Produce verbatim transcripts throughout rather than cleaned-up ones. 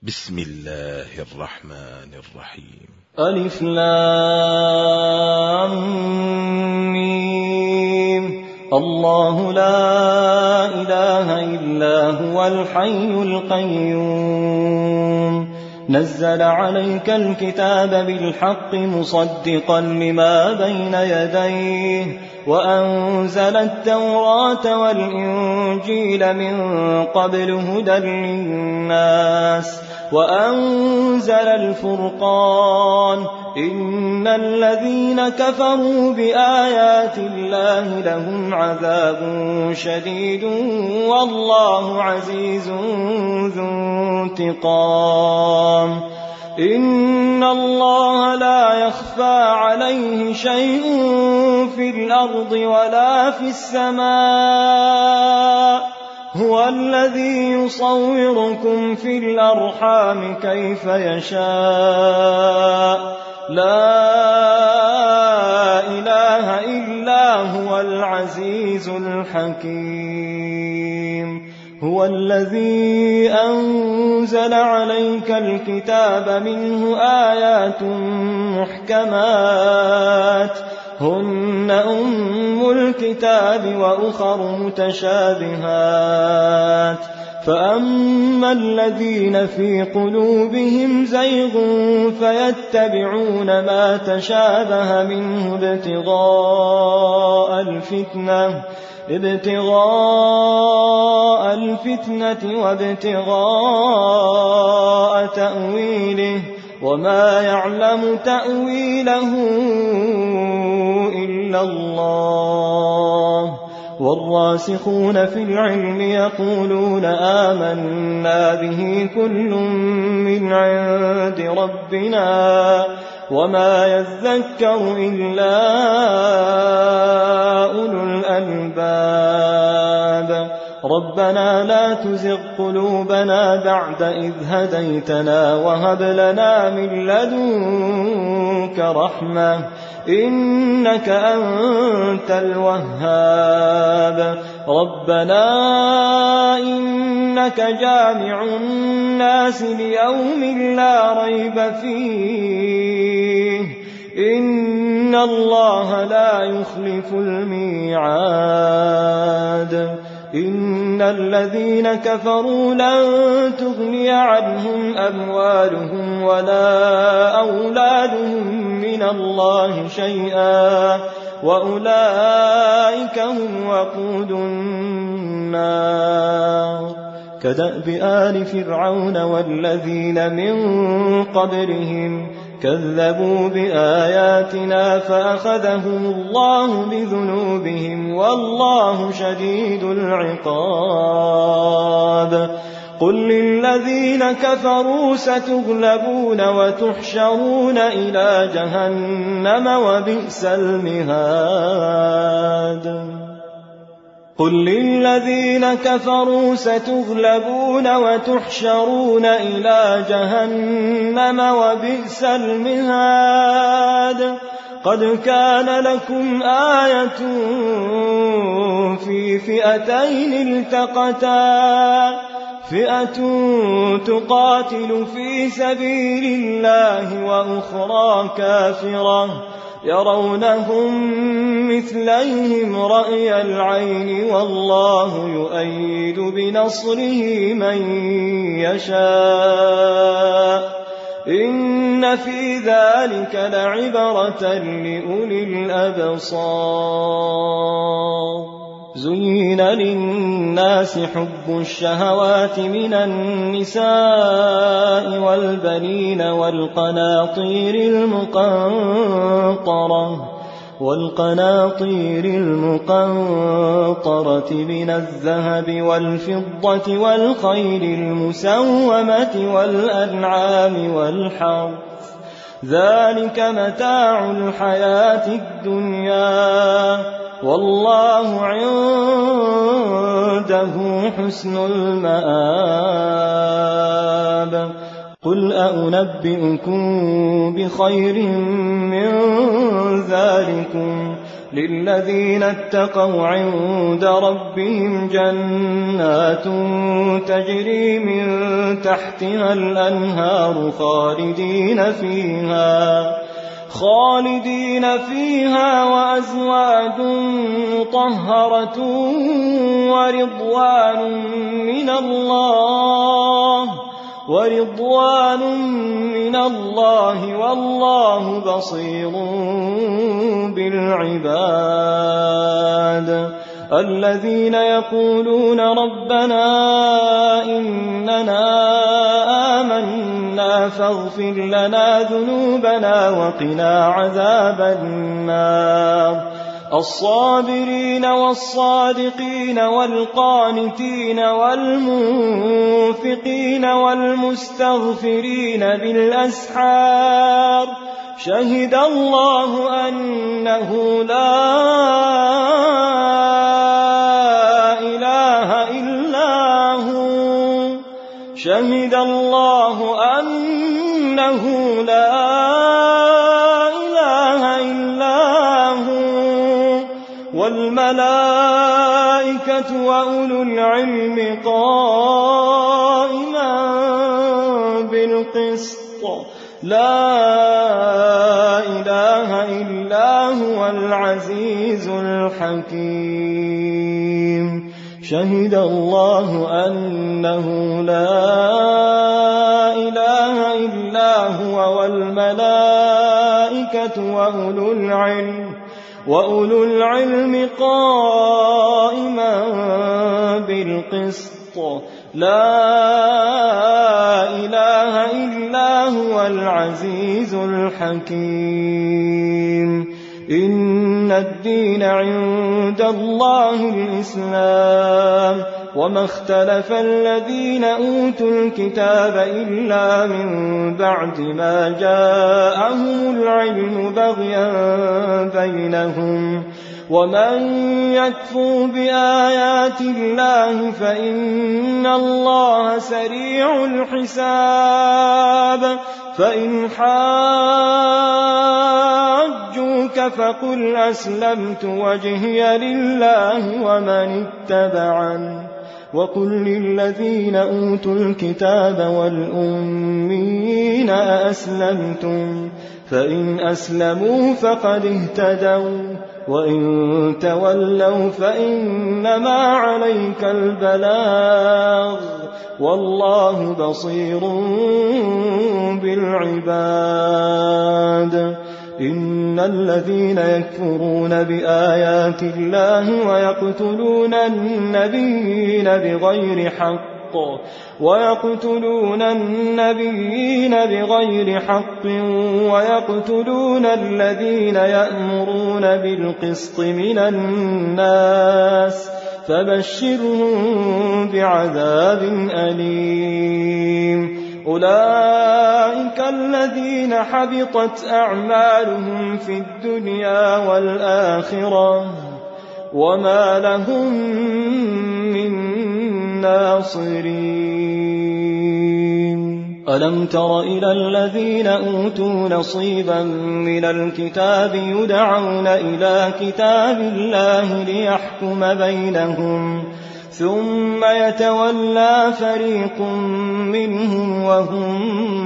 بسم الله الرحمن الرحيم. ألف لام ميم. الله لا إله إلا هو الحي القيوم نزل عليك الكتاب بالحق مصدقا لما بين يديه وأنزل التوراة والإنجيل من قبل هدى للناس وأنزل الفرقان إن الذين كفروا بآيات الله لهم عذاب شديد والله عزيز ذو انتقام. إن الله لا يخفى عليه شيء في الأرض ولا في السماء هو الذي يصوركم في الأرحام كيف يشاء لا إله إلا هو العزيز الحكيم. هو الذي أنزل عليك الكتاب منه آيات محكمات هن أم الكتاب وأخر متشابهات فأما الذين في قلوبهم زيغ فيتبعون ما تشابه منه ابتغاء الفتنة ابتغاء الفتنة وابتغاء تأويله وما يعلم تأويله إلا الله والراسخون في العلم يقولون آمنا به كل من عند ربنا وما يذكر إلا أولو الألباب. ربنا لا تزغ قلوبنا بعد إذ هديتنا وهب لنا من لدنك رحمة إنك أنت الوهاب. ربنا إنك جامع الناس ليوم لا ريب فيه إن الله لا يخلف الميعاد. إن الذين كفروا لن تغني عنهم أموالهم ولا أولادهم من الله شيئا وأولئك هم وقود النار. كدأب آل فرعون والذين من قبلهم كذبوا بآياتنا فأخذهم الله بذنوبهم والله شديد العقاب. قل للذين كفروا ستغلبون وتحشرون إلى جهنم وبئس المهاد. قل للذين كفروا ستغلبون وتحشرون إلى جهنم وبئس المهاد. قد كان لكم آية في فئتين التقتا فئة تقاتل في سبيل الله وأخرى كافرة يرونهم مثليهم رأي العين والله يؤيد بنصره من يشاء إن في ذلك لعبرة لأولي الأبصار. زين للناس حب الشهوات من النساء والبنين والقناطير المقنطرة والقناطير المقنطرة من الذهب والفضة والخيل المسومة والأنعام والحرث ذلك متاع الحياة الدنيا والله عنده حسن المآب. قل أنبئكم بخير من ذلكم للذين اتقوا عند ربهم جنات تجري من تحتها الأنهار خالدين فيها خالدين فيها وأزواج مطهرة ورضوان من الله ورضوان من الله والله بصير بالعباد الذين يقولون ربنا إننا آمنا فاغفر لنا ذنوبنا وقنا عذاب النار الصابرين والصادقين والقانتين والمنفقين والمستغفرين بالأسحار شهد الله أنه لا إله إلا هو شهد الله أنه لا إله إلا هو والملائكة وأولو العلم قائما بالقسط لا إله إلا هو العزيز الحكيم شهد الله أنه لا إله إلا هو والملائكة وأولو العلم وأولو العلم قائما بالقسط لا إله إلا هو العزيز الحكيم إن الدين عند الله الإسلام وما اختلف الذين أوتوا الكتاب إلا من بعد ما جاءهم العلم بغيا بينهم ومن يكفر بآيات الله فإن الله سريع الحساب فإن حاجوك فقل أسلمت وجهي لله ومن اتبعني وقل للذين أوتوا الكتاب والأمين أأسلمتم فإن أسلموا فقد اهتدوا وإن تولوا فإنما عليك البلاغ والله بصير بالعباد إن الذين يكفرون بآيات الله ويقتلون النبيين بغير حق ويقتلون النبيين بغير حق ويقتلون الذين يأمرون بالقسط من الناس فبشرهم بعذاب أليم أولئك الذين حبطت أعمالهم في الدنيا والآخرة وما لهم من ناصرين ألم تر إلى الذين أوتوا نصيبا من الكتاب يدعون إلى كتاب الله ليحكم بينهم ثم يتولى فريق منهم وهم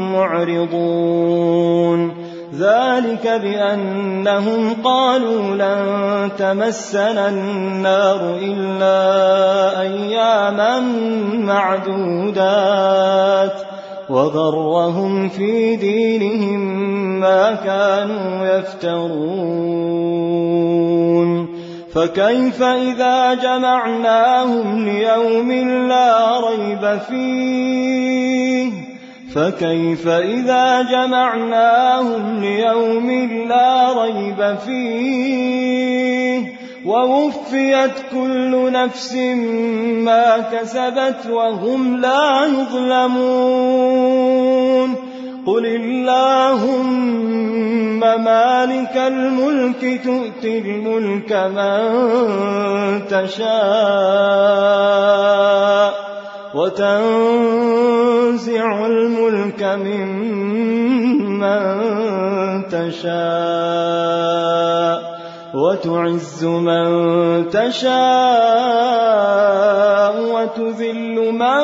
معرضون ذلك بأنهم قالوا لن تمسنا النار إلا أياما معدودات وغرهم في دينهم ما كانوا يفترون فكيف إذا جمعناهم ليوم لا ريب فيه فكيف إذا جمعناهم ليوم لا ريب فيه ووفيت كل نفس ما كسبت وهم لا يظلمون قل اللهم مالك الملك تؤتي الملك من تشاء وتنزع الملك ممن تشاء وتعز من تشاء وتذل من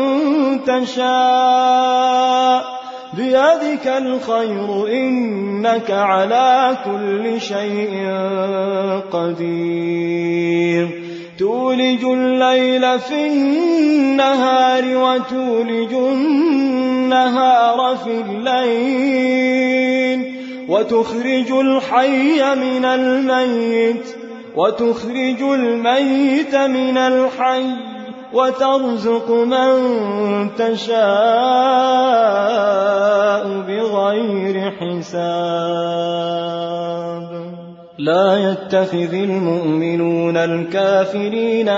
تشاء بيدك الخير إنك على كل شيء قدير تولج الليل في النهار وتولج النهار في الليل وتخرج الحي من الميت وتخرج الميت من الحي وترزق من تشاء بغير حساب لا يتخذ المؤمنون الكافرين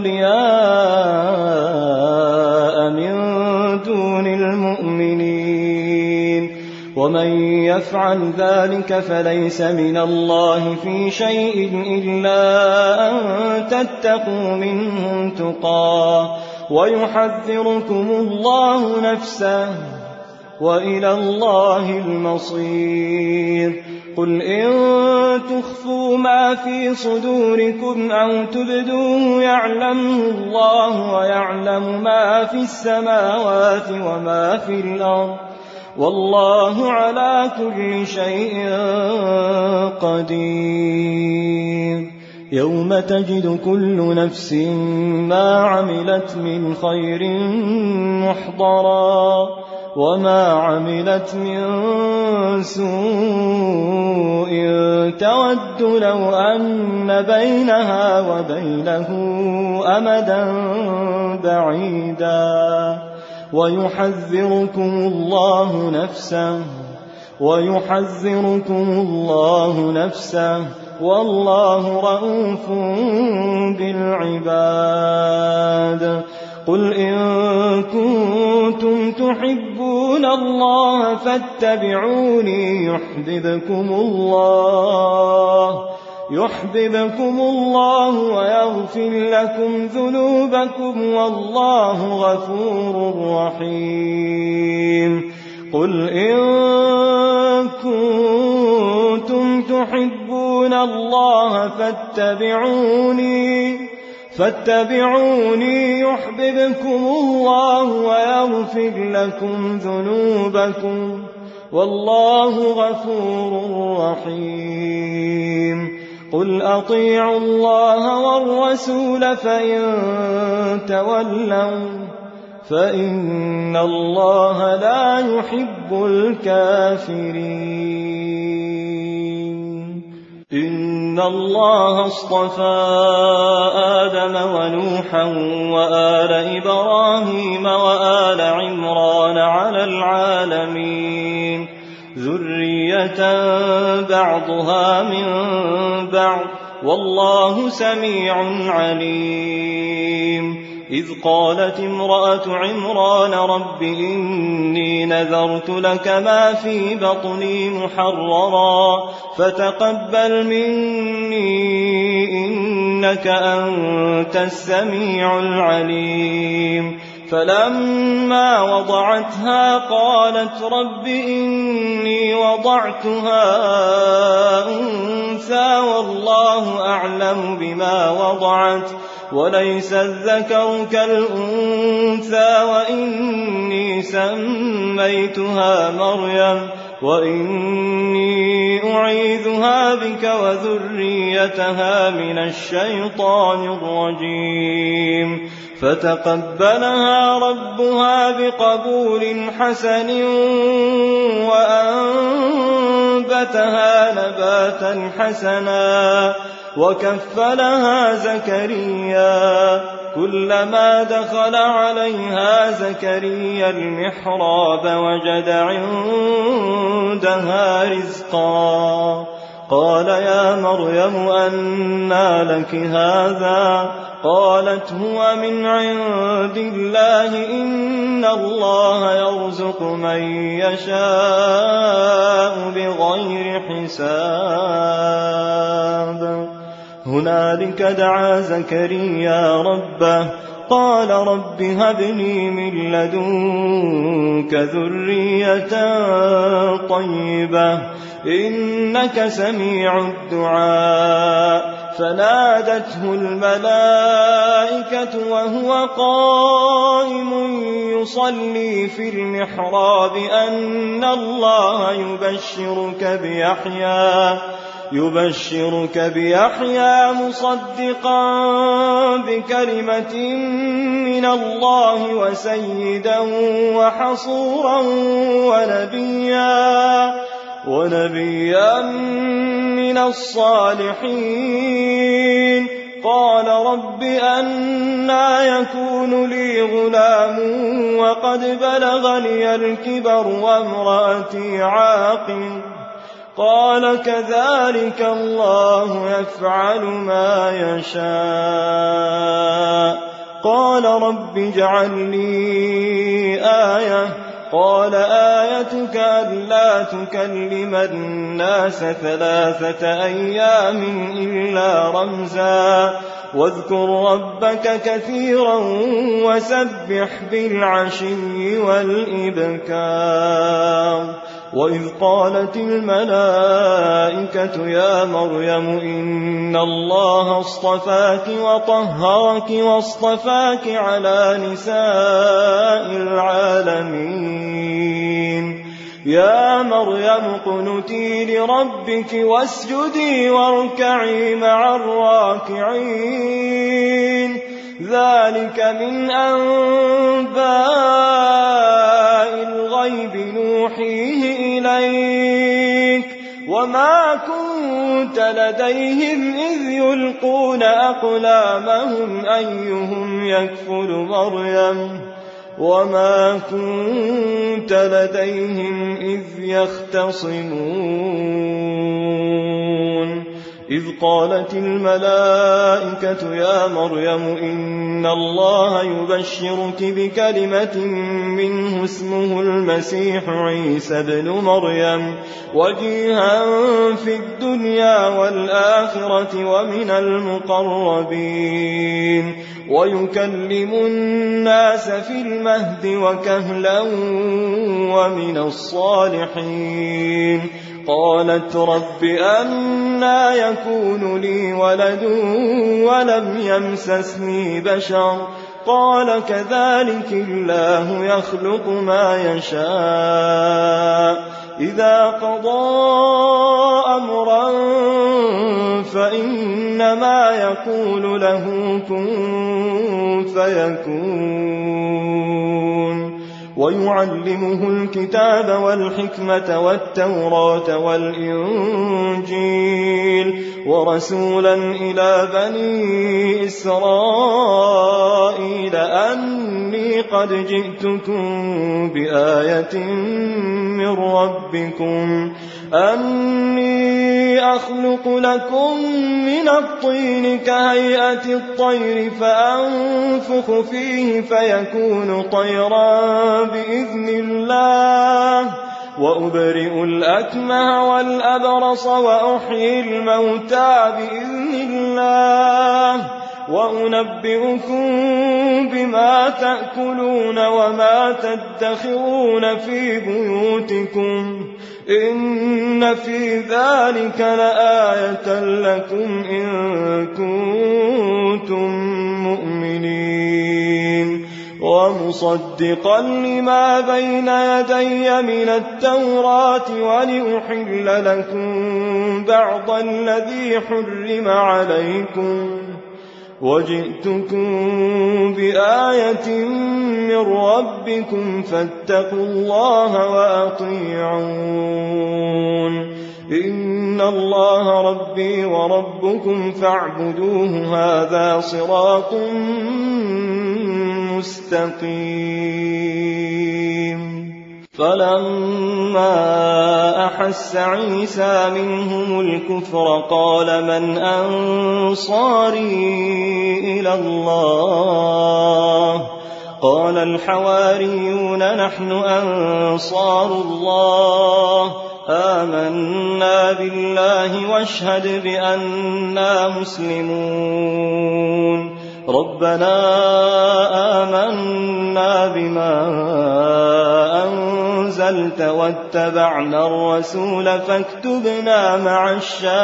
أولياء من دون المؤمنين ومن يفعل ذلك فليس من الله في شيء إلا أن تتقوا منهم تقاه ويحذركم الله نفسه وإلى الله المصير قل إن تخفوا ما في صدوركم أو تبدوه يعلمه الله ويعلم ما في السماوات وما في الأرض والله على كل شيء قدير يوم تجد كل نفس ما عملت من خير محضرا وما عملت من سوء تود لو أن بينها وبينه أمدا بعيدا ويحذركم الله نفسه ويحذركم الله نفسه والله رءوف بالعباد قل إن كنتم تحبون الله فاتبعوني يحببكم الله يحببكم الله ويغفر لكم ذنوبكم والله غفور رحيم قل إن كنتم تحبون الله فاتبعوني فاتبعوني يحببكم الله ويغفر لكم ذنوبكم والله غفور رحيم قل أطيعوا الله والرسول فإن تولوا فإن الله لا يحب الكافرين إن الله اصطفى آدم ونوحا وآل إبراهيم وآل عمران على العالمين ذرية بعضها من بعض والله سميع عليم إذ قالت امرأة عمران رب إني نذرت لك ما في بطني محررا فتقبل مني إنك أنت السميع العليم فلما وضعتها قالت رب إني وضعتها أنثى والله أعلم بما وضعت وليس الذكر كالأنثى وإني سميتها مريم وإني أعيذها بك وذريتها من الشيطان الرجيم فتقبلها ربها بقبول حسن وأنبتها نباتا حسنا وكفلها زكريا كلما دخل عليها زكريا المحراب وجد عندها رزقا قال يا مريم أنى لك هذا قالت هو من عند الله إن الله يرزق من يشاء بغير حساب هنالك دعا زكريا ربه قال رب هب لي من لدنك ذرية طيبة إنك سميع الدعاء فنادته الملائكة وهو قائم يصلي في المحراب أن الله يبشرك بيحيى يبشرك بيحيى مصدقا بكلمة من الله وسيدا وحصورا ونبيا ونبيا من الصالحين قال رب أنى يكون لي غلام وقد بلغني الكبر وامرأتي عاقر قال كذلك الله يفعل ما يشاء قال رب اجعل لي آية قال آيتك ألا تكلم الناس ثلاثة أيام إلا رمزا واذكر ربك كثيرا وسبح بالعشي والإبكار وإذ قالت الملائكة يا مريم إن الله اصطفاك وطهرك واصطفاك على نساء العالمين يا مريم اقنتي لربك واسجدي واركعي مع الراكعين ذلك من أنباء الغيب نوحيه إليك وما كنت لديهم إذ يلقون أقلامهم أيهم يكفل مريم وما كنت لديهم إذ يختصمون إذ قالت الملائكة يا مريم إن الله يبشرك بكلمة منه اسمه المسيح عيسى بن مريم وجيها في الدنيا والآخرة ومن المقربين ويكلم الناس في المهد وكهلا ومن الصالحين قالت رب أنى يكون لي ولد ولم يمسسني بشر قال كذلك الله يخلق ما يشاء إذا قضى أمرا فإنما يقول له كن فيكون ويعلمه الكتاب والحكمة والتوراة والإنجيل ورسولا إلى بني إسرائيل أني قد جئتكم بآية من ربكم أني أخلق لكم من الطين كهيئة الطير فأنفخ فيه فيكون طيرا بإذن الله وأبرئ الأكمه والأبرص وأحيي الموتى بإذن الله وأنبئكم بما تأكلون وما تدخرون في بيوتكم إن في ذلك لآية لكم إن كنتم مؤمنين ومصدقا لما بين يدي من التوراة ولأحل لكم بعض الذي حرم عليكم وجئتكم بآية من ربكم فاتقوا الله وأطيعون إن الله ربي وربكم فاعبدوه هذا صراط مستقيم فلما أحس عيسى منهم الكفر قال من أنصاري إلى الله قال الحواريون نحن أنصار الله آمنا بالله واشهد بأننا مسلمون ربنا آمنا بما أنزلت واتبعنا الرسول فاكتبنا مع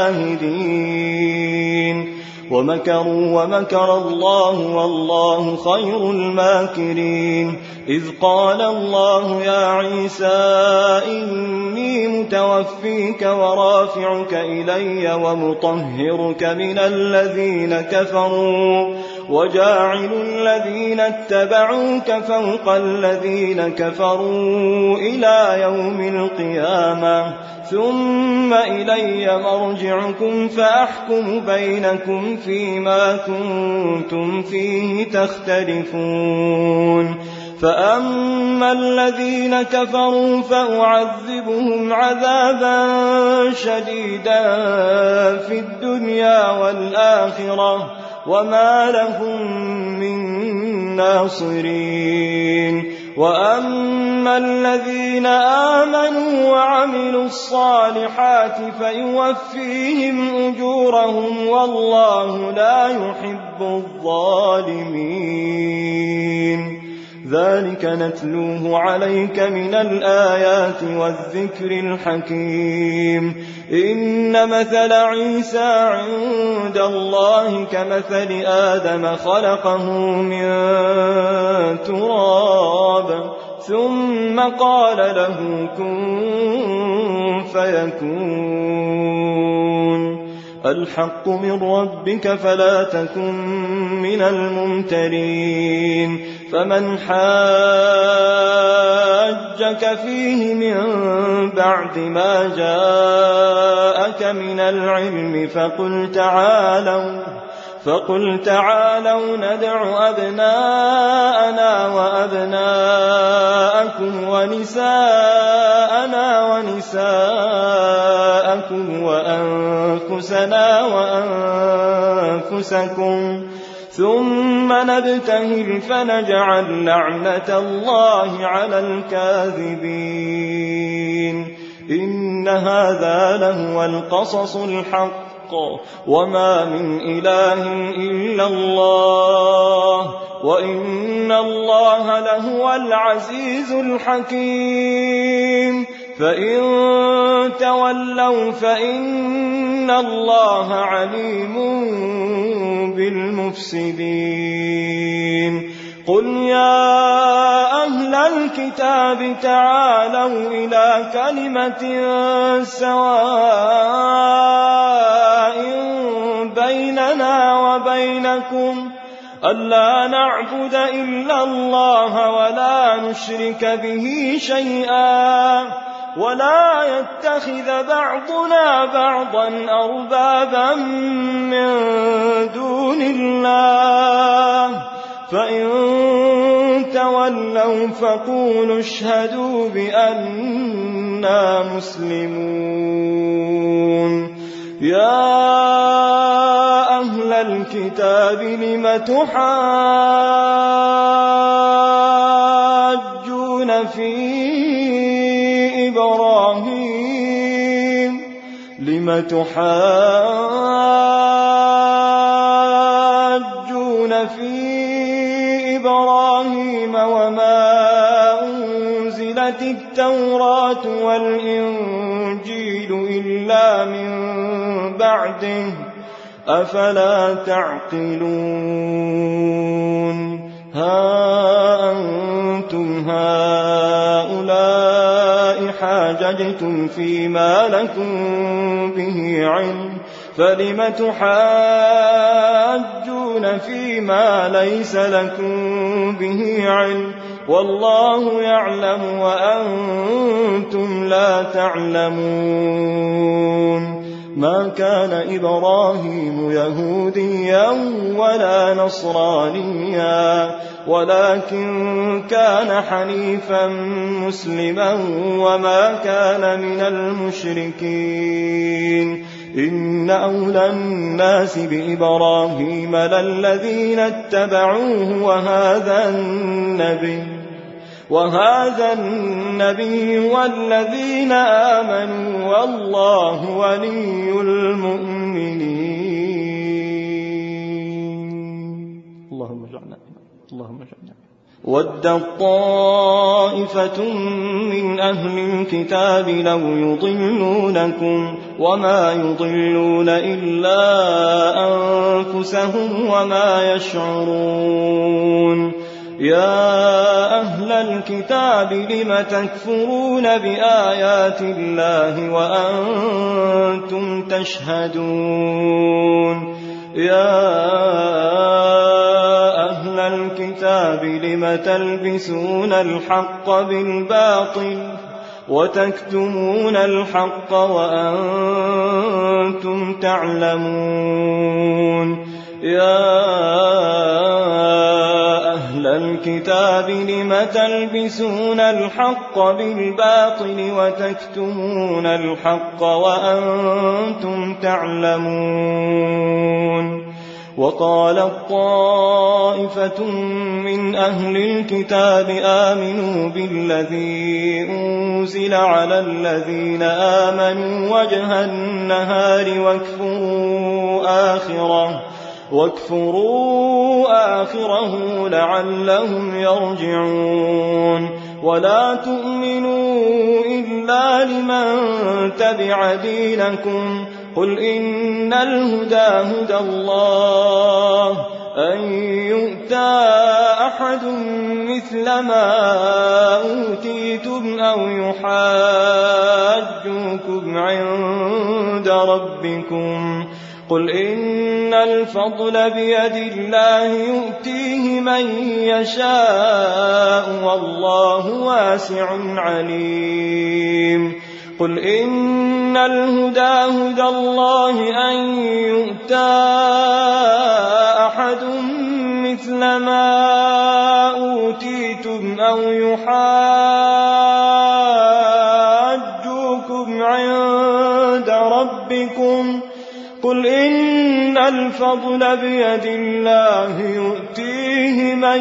الشاهدين ومكروا ومكر الله والله خير الماكرين إذ قال الله يا عيسى إني متوفيك ورافعك إلي ومطهرك من الذين كفروا وجاعل الذين اتبعوك فوق الذين كفروا إلى يوم القيامة ثم إلي مرجعكم فأحكم بينكم فيما كنتم فيه تختلفون فأما الذين كفروا فأعذبهم عذابا شديدا في الدنيا والآخرة وما لهم من ناصرين وأما الذين آمنوا وعملوا الصالحات فيوفيهم أجورهم والله لا يحب الظالمين ذلك نتلوه عليك من الآيات والذكر الحكيم إن مثل عيسى عند الله كمثل آدم خلقه من تراب ثم قال له كن فيكون الحق من ربك فلا تكن من الممترين فمن حاجك فيه من بعد ما جاءك من العلم فقل تعالوا فقل تعالوا ندع أبناءنا وأبناءكم ونساءنا ونساءكم وأنفسنا وأنفسكم ثم نبتهل فنجعل لعنة الله على الكاذبين إن هذا لهو القصص الحق وما من إله إلا الله وإن الله لهو العزيز الحكيم فإن تولوا فإن الله عليم بالمفسدين قل يا أهل الكتاب تعالوا إلى كلمة سواء بيننا وبينكم ألا نعبد إلا الله ولا نشرك به شيئا ولا يتخذ بعضنا بعضا أربابا من دون الله فإن تولوا فقولوا اشهدوا بأننا مسلمون يا أهل الكتاب لم تحاجون في إبراهيم لم تحاجون في إبراهيم وما أنزلت التوراة والإنجيل إلا من بعده أفلا تعقلون ها أنتم هؤلاء حاججتم فيما لكم به علم فلم تحاجون فيما ليس لكم به علم والله يعلم وأنتم لا تعلمون ما كان إبراهيم يهوديا ولا نصرانيا ولكن كان حنيفا مسلما وما كان من المشركين إن أولى الناس بإبراهيم للذين اتبعوه وهذا النبي وهذا النبي والذين آمنوا والله ولي المؤمنين الله اللهم اجعلنا. ودت طائفة من أهل الكتاب لو يضلونكم وما يضلون إلا أنفسهم وما يشعرون. يا أهل الكتاب لم تكفرون بآيات الله وأنتم تشهدون. يا أهل الكتاب لم تلبسون الحق بالباطل وتكتمون الحق وأنتم تعلمون. يا أهل الكتاب لم تلبسون الحق بالباطل وتكتمون الحق وأنتم تعلمون. وقالت طائفة من أهل الكتاب آمنوا بالذي أنزل على الذين آمنوا وجه النهار واكفروا آخره واكفروا آخره لعلهم يرجعون. ولا تؤمنوا إلا لمن تبع دينكم قل إن الهدى هدى الله أن يؤتى أحد مثل ما أوتيتم أو يحاجوكم عند ربكم قل إن الفضل بيد الله يؤتيه من يشاء والله واسع عليم. قل إن الهدى هدى الله أن يؤتى أحد مثل ما أوتيتم أو يحاجوكم عند ربكم قل إن الفضل بيد الله يؤتيه من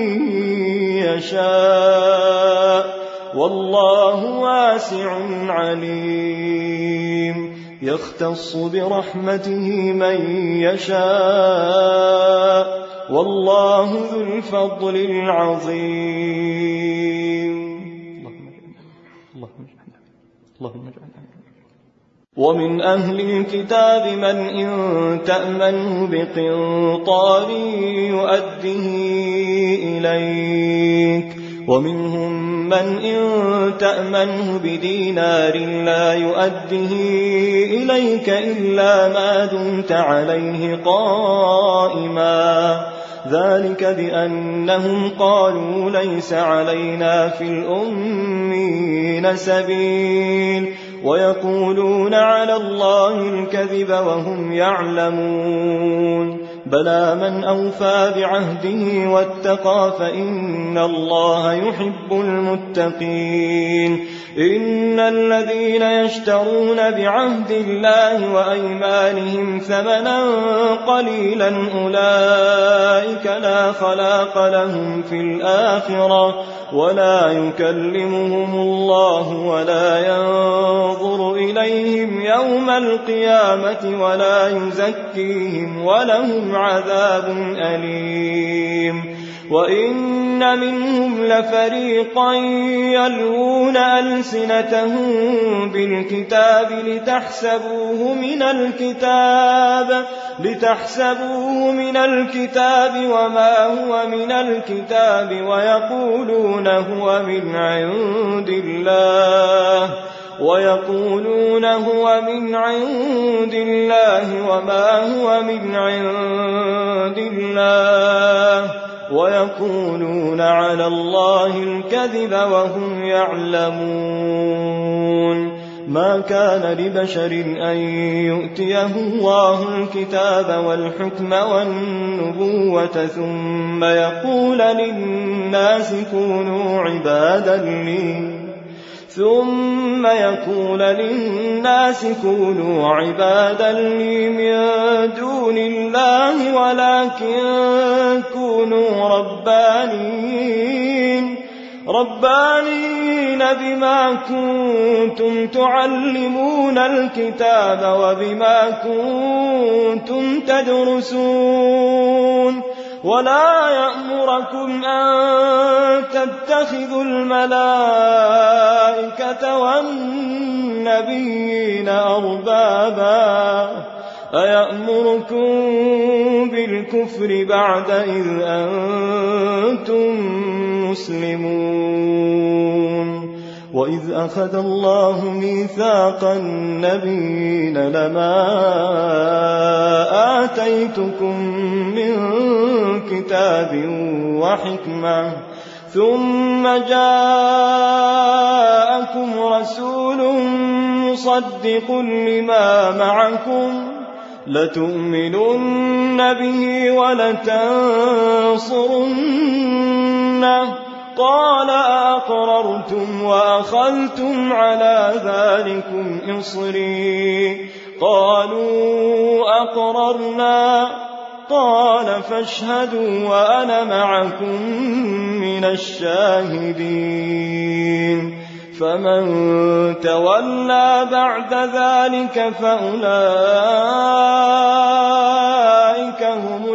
يشاء والله واسع عليم. يختص برحمته من يشاء والله ذو الفضل العظيم. اللهم اجعلنا اللهم اجعلنا. ومن أهل الكتاب من إن تأمنه بقنطار يؤده إليك ومنهم من إن تأمنه بدينار لا يؤده إليك إلا ما دمت عليه قائما ذلك بأنهم قالوا ليس علينا في الأمين سبيل ويقولون على الله الكذب وهم يعلمون. بلى من أوفى بعهده واتقى فإن الله يحب المتقين. إن الذين يشترون بعهد الله وأيمانهم ثمنا قليلا أولئك لا خلاق لهم في الآخرة ولا يكلمهم الله ولا ينظر إليهم يوم القيامة ولا يزكيهم ولهم عذاب أليم. وإن منهم لفريقا يلوون ألسنتهم بالكتاب لتحسبوه من الكتاب لتحسبوه من الكتاب وما هو من الكتاب ويقولون هو من عند الله ويقولون هو من عند الله وما هو من عند الله ويقولون على الله الكذب وهم يعلمون. ما كان لبشر أن يؤتيه الله الكتاب والحكم والنبوة ثم يقول للناس كونوا عبادا لي ثم يقول للناس كونوا عبادا لي من دون الله ولكن كونوا ربانين ربانين بما كنتم تعلمون الكتاب وبما كنتم تدرسون ولا يأمركم أن تتخذوا الملائكة والنبيين أربابا أيأمركم بالكفر بعد إذ أنتم مسلمون وإذ أخذ الله ميثاق النبيين لما آتيتكم من كتاب وحكمة ثم جاءكم رسول مصدق لما معكم لتؤمنن به ولتنصرنه قال أقررتم وأخذتم على ذلكم إصري قالوا أقررنا قال فاشهدوا وأنا معكم من الشاهدين فمن تولى بعد ذلك فأولئك هم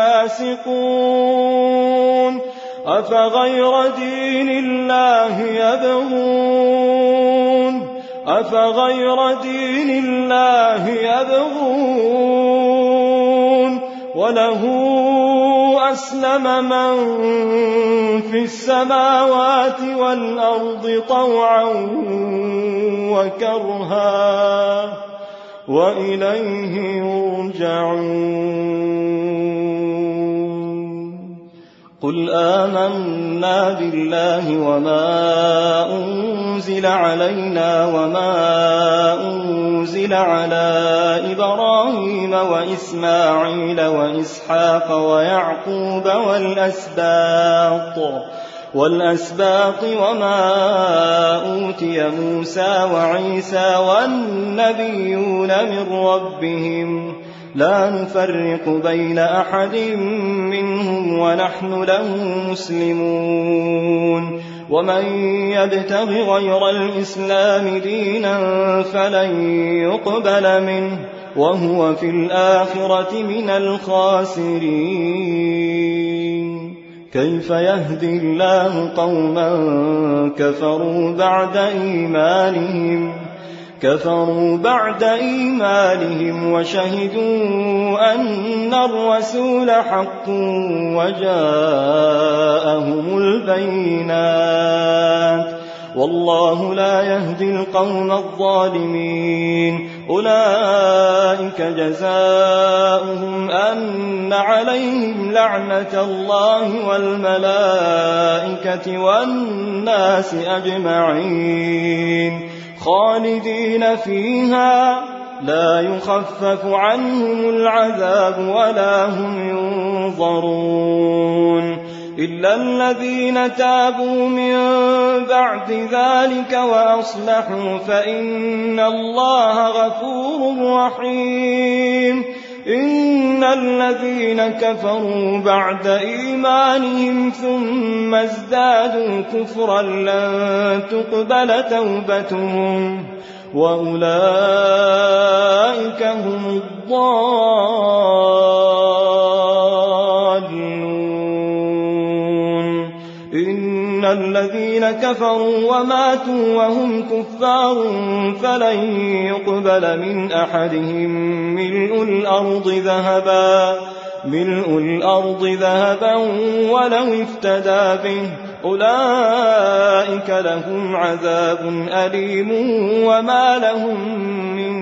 الفاسقون أفغير دين الله يبغون أفغير دين الله يبغون وله أسلم من في السماوات والأرض طوعا وكرها وإليه يرجعون قل آمنا بالله وما أنزل علينا وما أنزل على إبراهيم وإسماعيل وإسحاق ويعقوب والأسباط والأسباط وما أوتي موسى وعيسى والنبيون من ربهم لا نفرق بين أحد منهم ونحن له مسلمون ومن يبتغ غير الإسلام دينا فلن يقبل منه وهو في الآخرة من الخاسرين كيف يهدي الله قوما كفروا بعد إيمانهم كفروا بعد إيمانهم وشهدوا أن الرسول حق وجاءهم البينات والله لا يهدي القوم الظالمين أولئك جزاؤهم أن عليهم لعنة الله والملائكة والناس أجمعين خالدين فيها لا يخفف عنهم العذاب ولا هم ينظرون إلا الذين تابوا من بعد ذلك وأصلحوا فإن الله غفور رحيم إن الذين كفروا بعد إيمانهم ثم ازدادوا كفرا لن تقبل توبتهم وأولئك هم الضالون إن الذين كفروا وماتوا وهم كفار فلن يقبل من أحدهم ملء الأرض ذهبا ملء الأرض ذهبا ولو افتدى به أولئك لهم عذاب أليم وما لهم من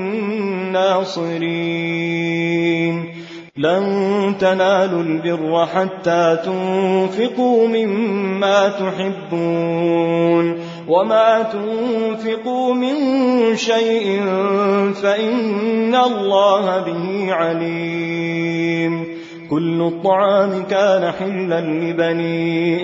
ناصرين لن تنالوا البر حتى تنفقوا مما تحبون وما تنفقوا من شيء فإن الله به عليم كل الطعام كان حلا لبني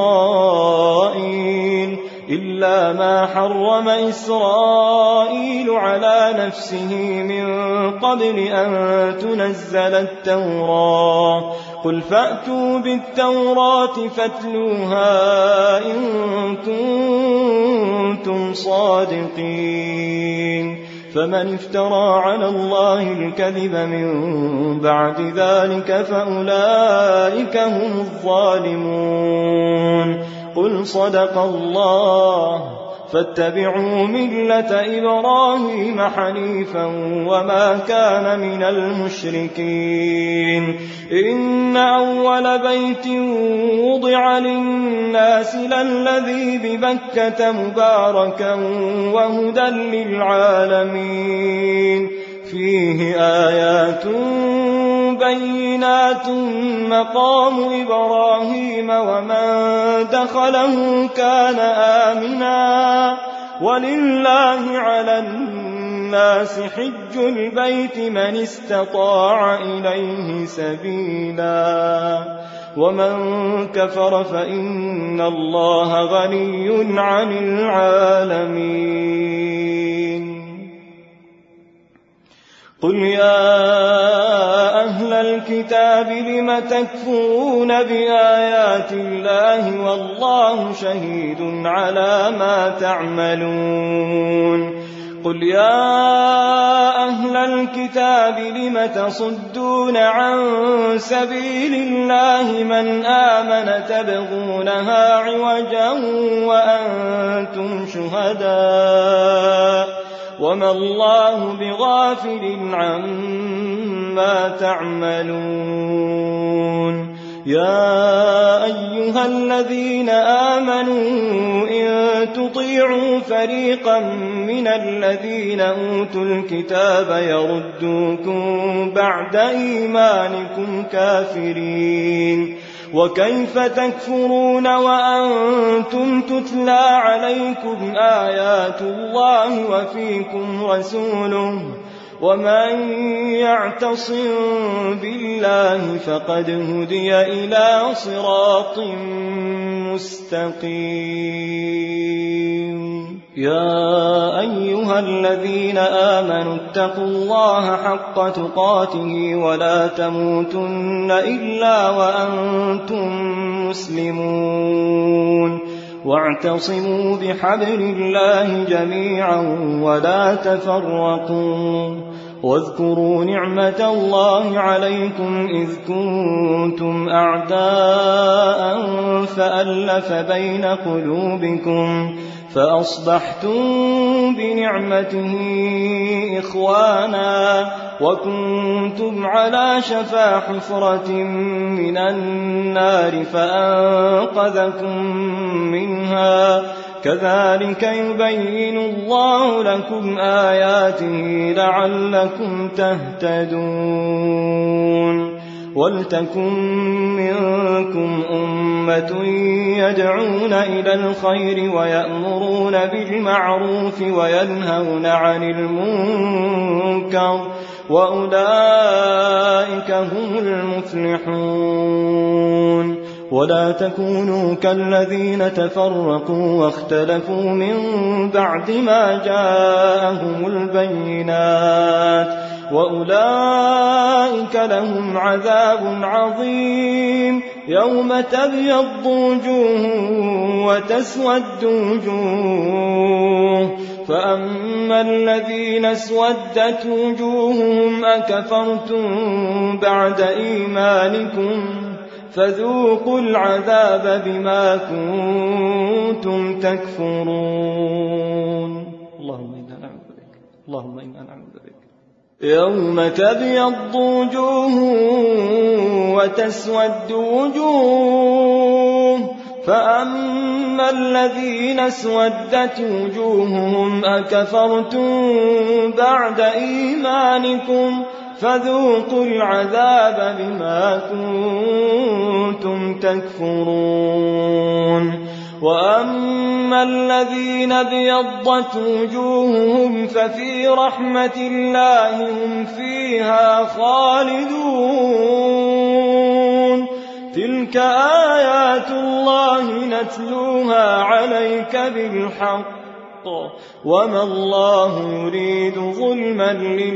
إسرائيل إلا ما حرم إسرائيل على نفسه من قبل أن تنزل التوراة قل فأتوا بالتوراة فاتلوها إن كنتم صادقين فمن افترى على الله الكذب من بعد ذلك فأولئك هم الظالمون. قل صدق الله فاتبعوا ملة إبراهيم حنيفا وما كان من المشركين. إن أول بيت وضع للناس للذي ببكة مباركا وهدى للعالمين فيه آيات بينات مقام إبراهيم ومن دخله كان آمنا ولله على الناس حج البيت من استطاع إليه سبيلا ومن كفر فإن الله غني عن العالمين. قل يا أهل الكتاب لم تكفرون بآيات الله والله شهيد على ما تعملون. قل يا أهل الكتاب لم تصدون عن سبيل الله من آمن تبغونها عوجا وأنتم شهداء وما الله بغافل عما تعملون. يا أيها الذين آمنوا إن تطيعوا فريقا من الذين أوتوا الكتاب يردوكم بعد إيمانكم كافرين وكيف تكفرون وأنتم تتلى عليكم آيات الله وفيكم رسوله ومن يعتصم بالله فقد هدي إلى صراط مستقيم. يا أيها الذين آمنوا اتقوا الله حق تقاته ولا تموتن إلا وأنتم مسلمون واعتصموا بحبل الله جميعا ولا تفرقوا واذكروا نعمة الله عليكم إذ كنتم أعداء فألف بين قلوبكم فأصبحتم بنعمته إخوانا وكنتم على شفا حفرة من النار فأنقذكم منها كذلك يبين الله لكم آياته لعلكم تهتدون. ولتكن منكم أمة يدعون إلى الخير ويأمرون بالمعروف وينهون عن المنكر وأولئك هم المفلحون. ولا تكونوا كالذين تفرقوا واختلفوا من بعد ما جاءهم البينات وأولئك لهم عذاب عظيم يوم تبيض وجوه وتسود وجوه فأما الذين اسودت وجوههم أكفرتم بعد إيمانكم فذوقوا العذاب بما كنتم تكفرون. اللهم إنا نعوذ بك اللهم إنا نعوذ بك يوم تبيض وجوه وتسود وجوه فأما الذين اسودت وجوههم أكفرتم بعد إيمانكم فذوقوا العذاب بما كنتم تكفرون. وأما الذين ابيضت وجوههم ففي رحمة الله هم فيها خالدون. تلك آيات الله نتلوها عليك بالحق وما الله يريد ظلما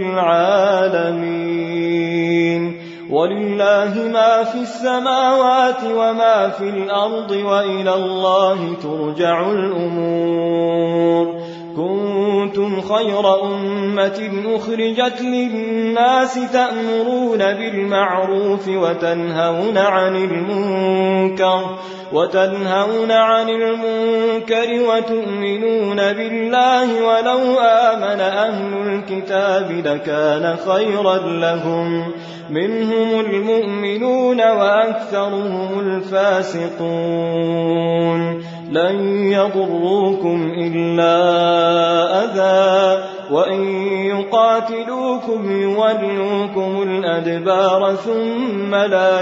للعالمين. ولله ما في السماوات وما في الأرض وإلى الله ترجع الأمور. كنتم كنتم خير أمة أخرجت للناس تأمرون بالمعروف وتنهون عن المنكر وتنهون عن المنكر وتؤمنون بالله ولو آمن أهل الكتاب لكان خيرا لهم منهم المؤمنون وأكثرهم الفاسقون لن يضروكم إلا أذى وإن يقاتلوكم يولوكم الأدبار ثم لا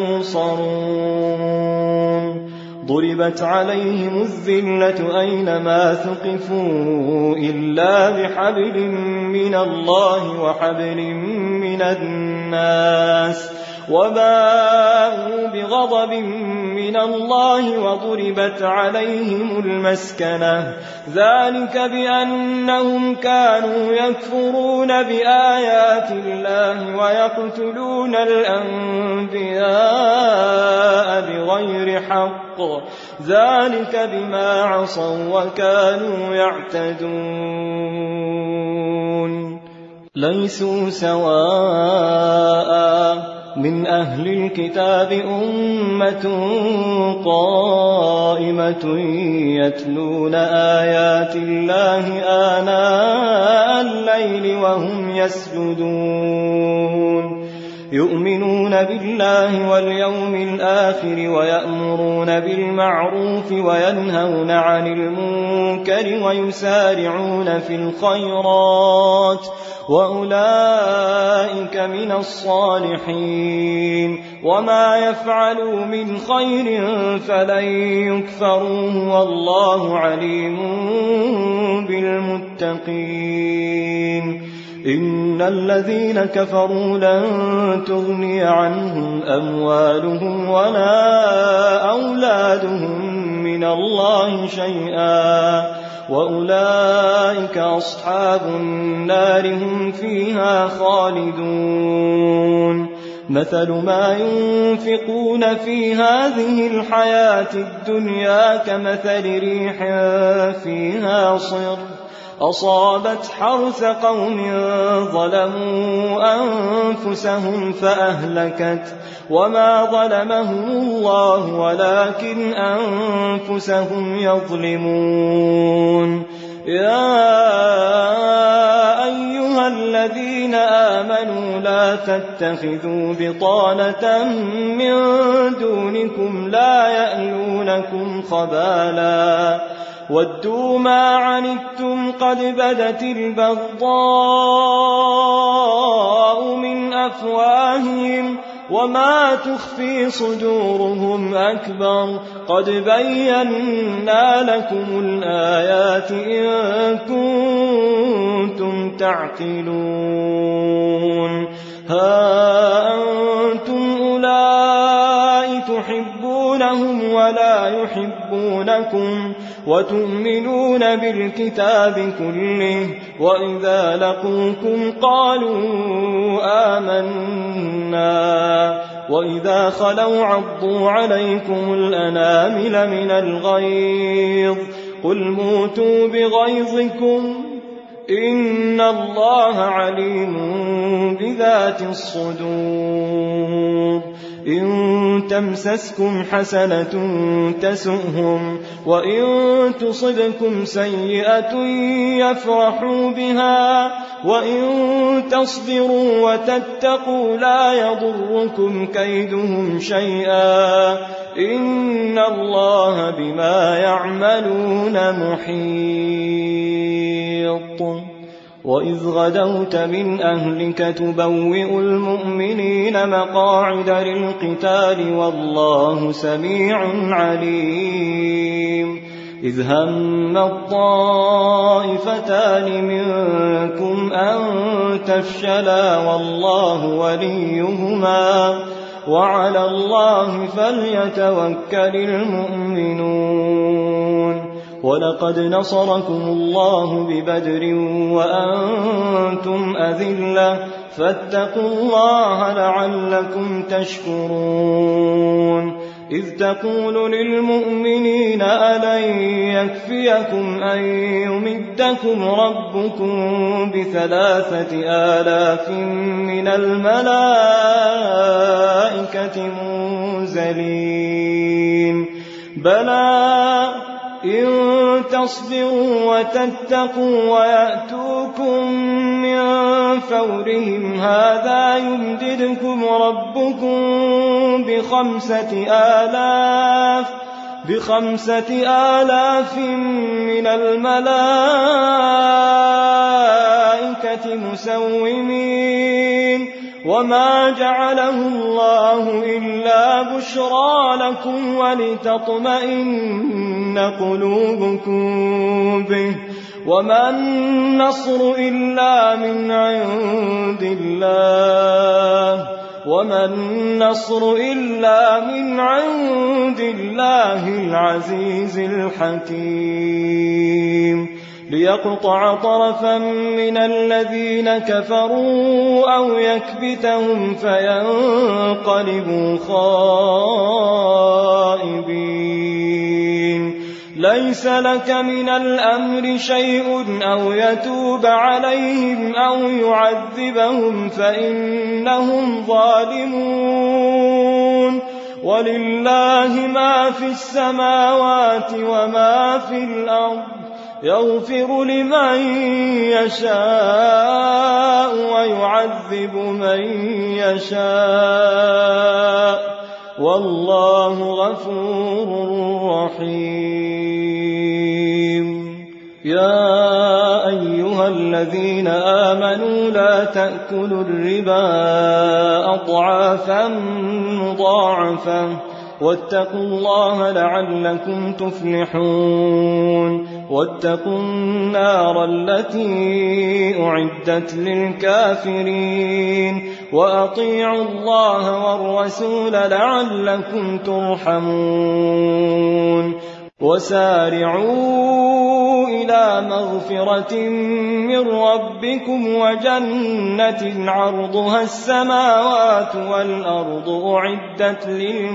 ينصرون ضربت عليهم الذلة أينما ثقفوا إلا بحبل من الله وحبل من الناس وباءوا بغضب من الله وضربت عليهم المسكنة ذلك بأنهم كانوا يكفرون بآيات الله ويقتلون الأنبياء بغير حق ذلك بما عصوا وكانوا يعتدون ليسوا سواء من أهل الكتاب أمة قائمة يتلون آيات الله آناء الليل وهم يسجدون يؤمنون بالله واليوم الآخر ويأمرون بالمعروف وينهون عن المنكر ويسارعون في الخيرات وأولئك من الصالحين وما يفعلوا من خير فلن يكفروه والله عليم بالمتقين إن الذين كفروا لن تغني عنهم أموالهم ولا أولادهم من الله شيئا وأولئك أصحاب النار هم فيها خالدون مثل ما ينفقون في هذه الحياة الدنيا كمثل ريح فيها صر أصابت حرث قوم ظلموا أنفسهم فأهلكت وما ظلمهم الله ولكن أنفسهم يظلمون يا أيها الذين آمنوا لا تتخذوا بطانة من دونكم لا يألونكم خبالا ودوا ما عنتم قد بدت البغضاء من أفواههم وما تخفي صدورهم أكبر قد بينا لكم الآيات إن كنتم تعقلون ها أنتم أولئك تحبونهم ولا يحبونكم وتؤمنون بالكتاب كله وإذا لقوكم قالوا آمنا وإذا خلوا عضوا عليكم الأنامل من الغيظ قل موتوا بغيظكم إن الله عليم بذات الصدور إن تمسسكم حسنة تسؤهم وإن تصبكم سيئة يفرحوا بها وإن تصبروا وتتقوا لا يضركم كيدهم شيئا إن الله بما يعملون محيط وإذ غدوت من أهلك تبوئ المؤمنين مقاعد للقتال والله سميع عليم إذ هم الطائفتان منكم أن تفشلا والله وليهما وعلى الله فليتوكل المؤمنون ولقد نصركم الله ببدر وأنتم أذلة فاتقوا الله لعلكم تشكرون إذ تقول للمؤمنين ألن يكفيكم أن يمدكم ربكم بثلاثة آلاف من الملائكة منزلين بلى إن تصبروا وتتقوا ويأتوكم من فورهم هذا يمددكم ربكم بخمسة آلاف بخمسة آلاف من الملائكة مسومين وما جعله الله إلا بشرى لكم ولتطمئن قلوبكم به وما النصر إلا من عند الله وما النصر إلا من عند الله العزيز الحكيم ليقطع طرفا من الذين كفروا أو يكبتهم فينقلبوا خائبين ليس لك من الأمر شيء أو يتوب عليهم أو يعذبهم فإنهم ظالمون ولله ما في السماوات وما في الأرض يغفر لمن يشاء ويعذب من يشاء والله غفور رحيم يا أيها الذين آمنوا لا تأكلوا الربا أضعافا مضاعفة واتقوا الله لعلكم تفلحون واتقوا النار التي أعدت للكافرين وأطيعوا الله والرسول لعلكم ترحمون وسارعوا إلى مغفرة من ربكم وجنة عرضها السماوات والأرض أعدت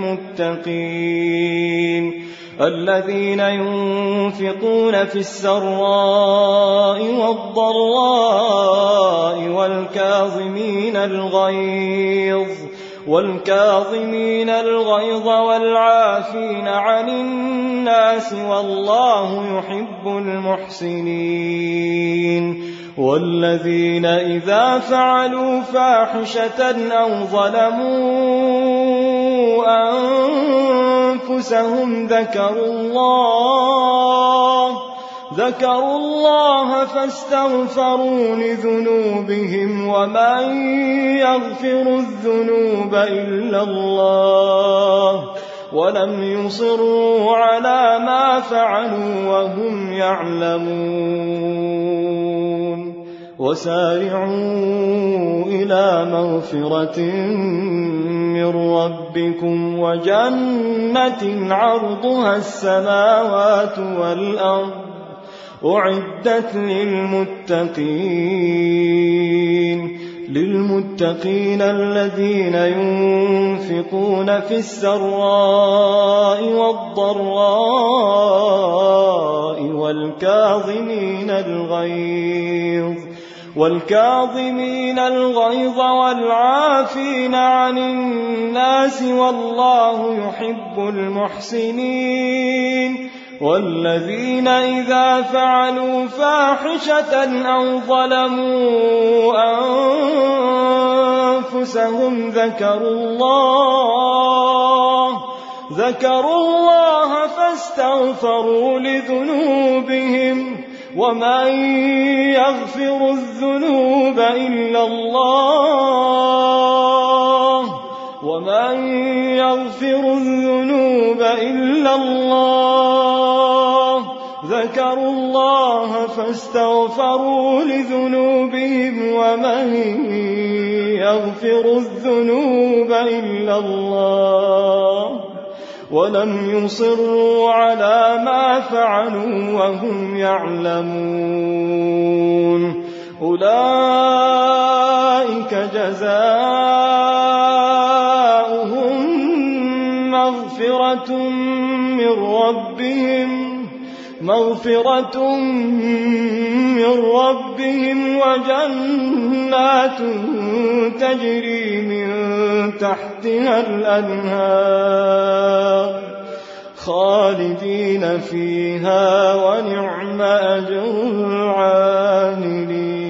للمتقين الذين ينفقون في السراء والضراء والكاظمين الغيظ والكاظمين الغيظ والعافين عن الناس والله يحب المحسنين والذين إذا فعلوا فاحشة أو ظلموا أنفسهم ذكروا الله ذكروا الله فاستغفروا لذنوبهم ومن يغفر الذنوب إلا الله ولم يصروا على ما فعلوا وهم يعلمون وسارعوا إلى مغفرة من ربكم وجنة عرضها السماوات والأرض أعدت للمتقين للمتقين الذين ينفقون في السراء والضراء والكاظمين الغيظ والكاظمين الغيظ والعافين عن الناس والله يحب المحسنين والذين إذا فعلوا فاحشة أو ظلموا أنفسهم ذكروا الله ذكروا الله فاستغفروا لذنوبهم ومن يغفر الذنوب إلا الله ومن يغفر الذنوب إلا الله ذكروا الله فاستغفروا لذنوبهم ومن يغفر الذنوب إلا الله ولم يصروا على ما فعلوا وهم يعلمون أولئك جزاؤهم مغفرة ربهم مغفرة من ربهم وجنات تجري من تحتها الأنهار خالدين فيها ونعم أجر العاملين.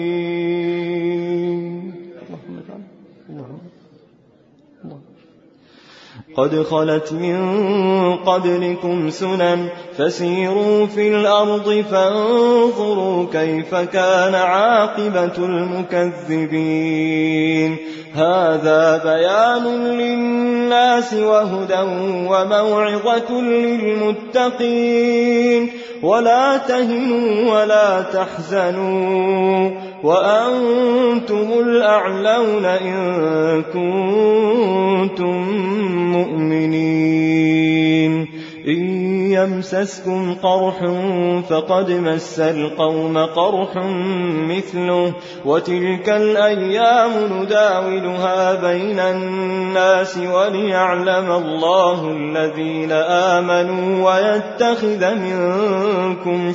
قد خلت من قبلكم سنن فسيروا في الأرض فانظروا كيف كان عاقبة المكذبين. هذا بيان للناس وهدى وموعظة للمتقين. ولا تهنوا ولا تحزنوا وأنتم الأعلون إن كنتم مؤمنين. إن يمسسكم قرح فقد مس القوم قرح مثله وتلك الأيام نداولها بين الناس وليعلم الله الذين آمنوا ويتخذ منكم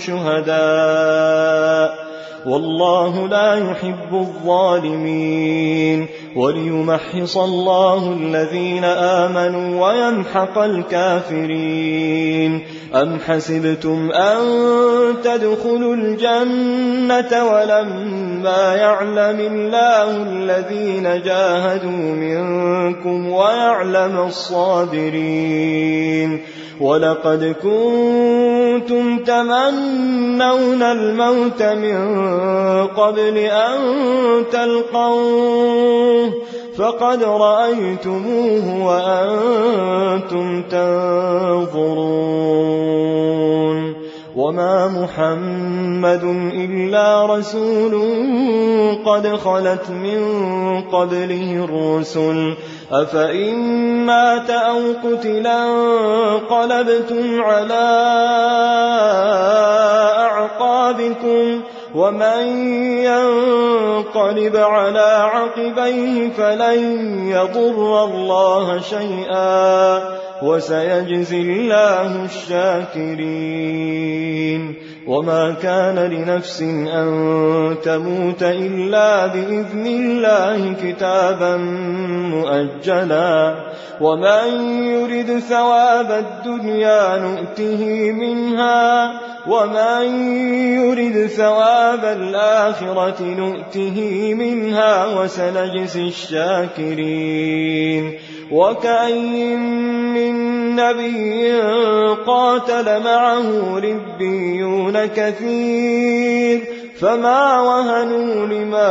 شهداء والله لا يحب الظالمين وليمحص الله الذين آمنوا ويمحق الكافرين. أم حسبتم أن تدخلوا الجنة ولما يعلم الله الذين جاهدوا منكم ويعلم الصابرين. ولقد كنتم تمنون الموت من قبل أن تلقوه فقد رأيتموه وأنتم تنظرون. وما محمد إلا رسول قد خلت من قبله الرسل أفإن مات أو قتلا انقلبتم على أعقابكم ومن ينقلب على عقبيه فلن يضر الله شيئا وسيجزي الله الشاكرين. وما كان لنفس أن تموت إلا بإذن الله كتابا مؤجلا ومن يرد ثواب الدنيا نؤته منها ومن يرد ثواب الآخرة نؤته منها وسنجزي الشاكرين. وكأين من نبي قاتل معه ربيون كثير فما وهنوا لما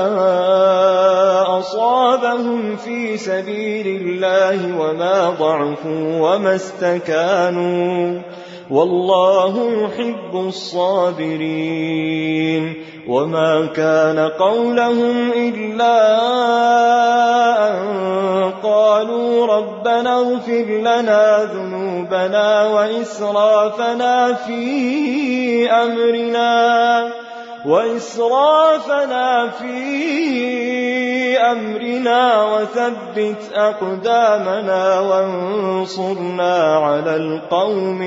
أصابهم في سبيل الله وما ضعفوا وما استكانوا والله يحب الصابرين. وما كان قولهم إلا أن قالوا ربنا اغفر لنا ذنوبنا وإسرافنا في أمرنا وإسرافنا في أمرنا وثبت أقدامنا وانصرنا على القوم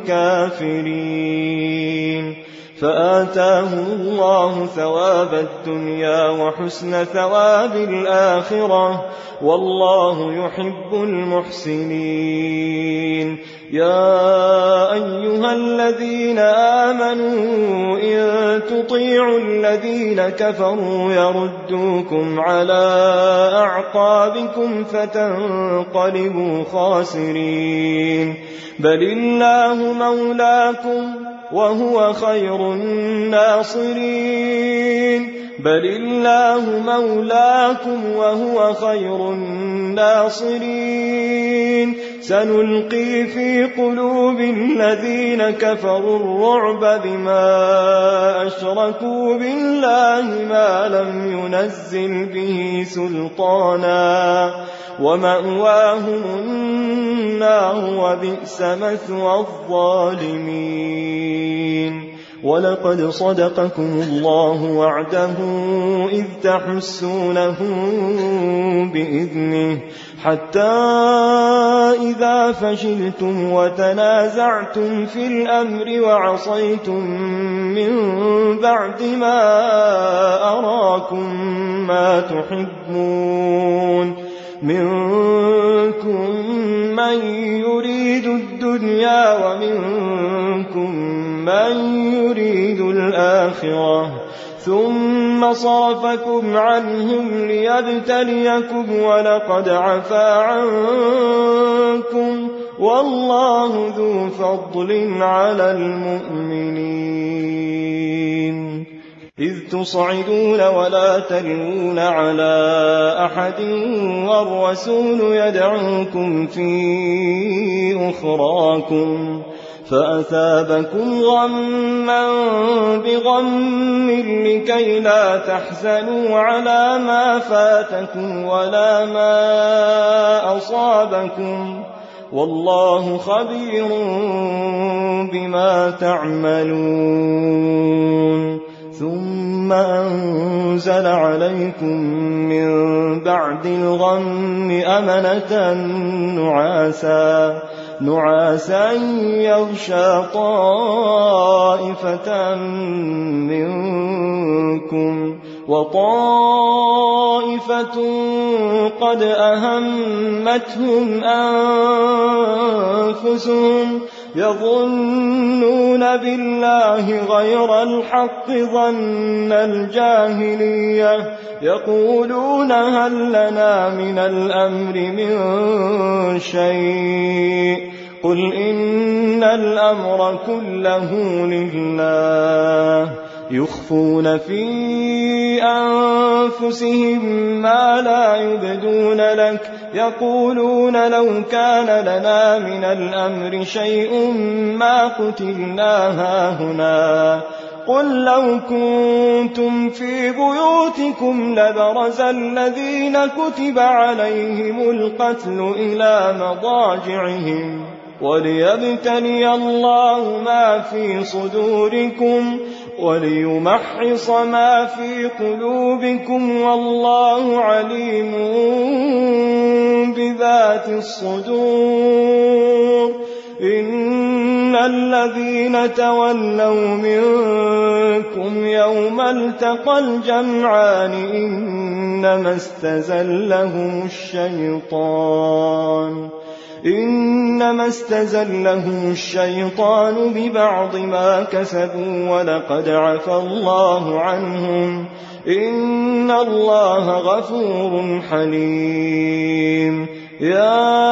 الكافرين. فآتاه الله ثواب الدنيا وحسن ثواب الآخرة والله يحب المحسنين. يا أيها الذين آمنوا إن تطيعوا الذين كفروا يردوكم على أعقابكم فتنقلبوا خاسرين. بل الله مولاكم وهو خير الناصرين. بل الله مولاكم وهو خير الناصرين. سنلقي في قلوب الذين كفروا الرعب بما أشركوا بالله ما لم ينزل به سلطانا ومأواهم النار وبئس مثوى الظالمين. ولقد صدقكم الله وعده إذ تحسونهم بإذنه حتى إذا فشلتم وتنازعتم في الأمر وعصيتم من بعد ما أراكم ما تحبون منكم من يريد الدنيا ومنكم من يريد الآخرة ثم صرفكم عنهم ليبتليكم ولقد عفا عنكم والله ذو فضل على المؤمنين إذ تصعدون ولا تلوون على أحد والرسول يدعوكم في أخراكم فأثابكم غما بغم لكي لا تحزنوا على ما فاتكم ولا ما أصابكم والله خبير بما تعملون ثم أنزل عليكم من بعد الغم أمنة نعاسا نعاسا يغشى طائفة منكم وطائفة قد أهمتهم أنفسهم يظنون بالله غير الحق ظن الجاهلية يقولون هل لنا من الأمر من شيء قل إن الأمر كله لله يخفون في أنفسهم ما لا يبدون لك يقولون لو كان لنا من الأمر شيء ما قتلنا هاهنا قل لو كنتم في بيوتكم لبرز الذين كتب عليهم القتل إلى مضاجعهم وليبتلي الله ما في صدوركم وليمحص ما في قلوبكم والله عليم بذات الصدور إن الذين تولوا منكم يوم التقى الجمعان إنما استزلهم الشيطان إنما استزلهم الشيطان ببعض ما كسبوا ولقد عفا الله عنهم إن الله غفور حليم يا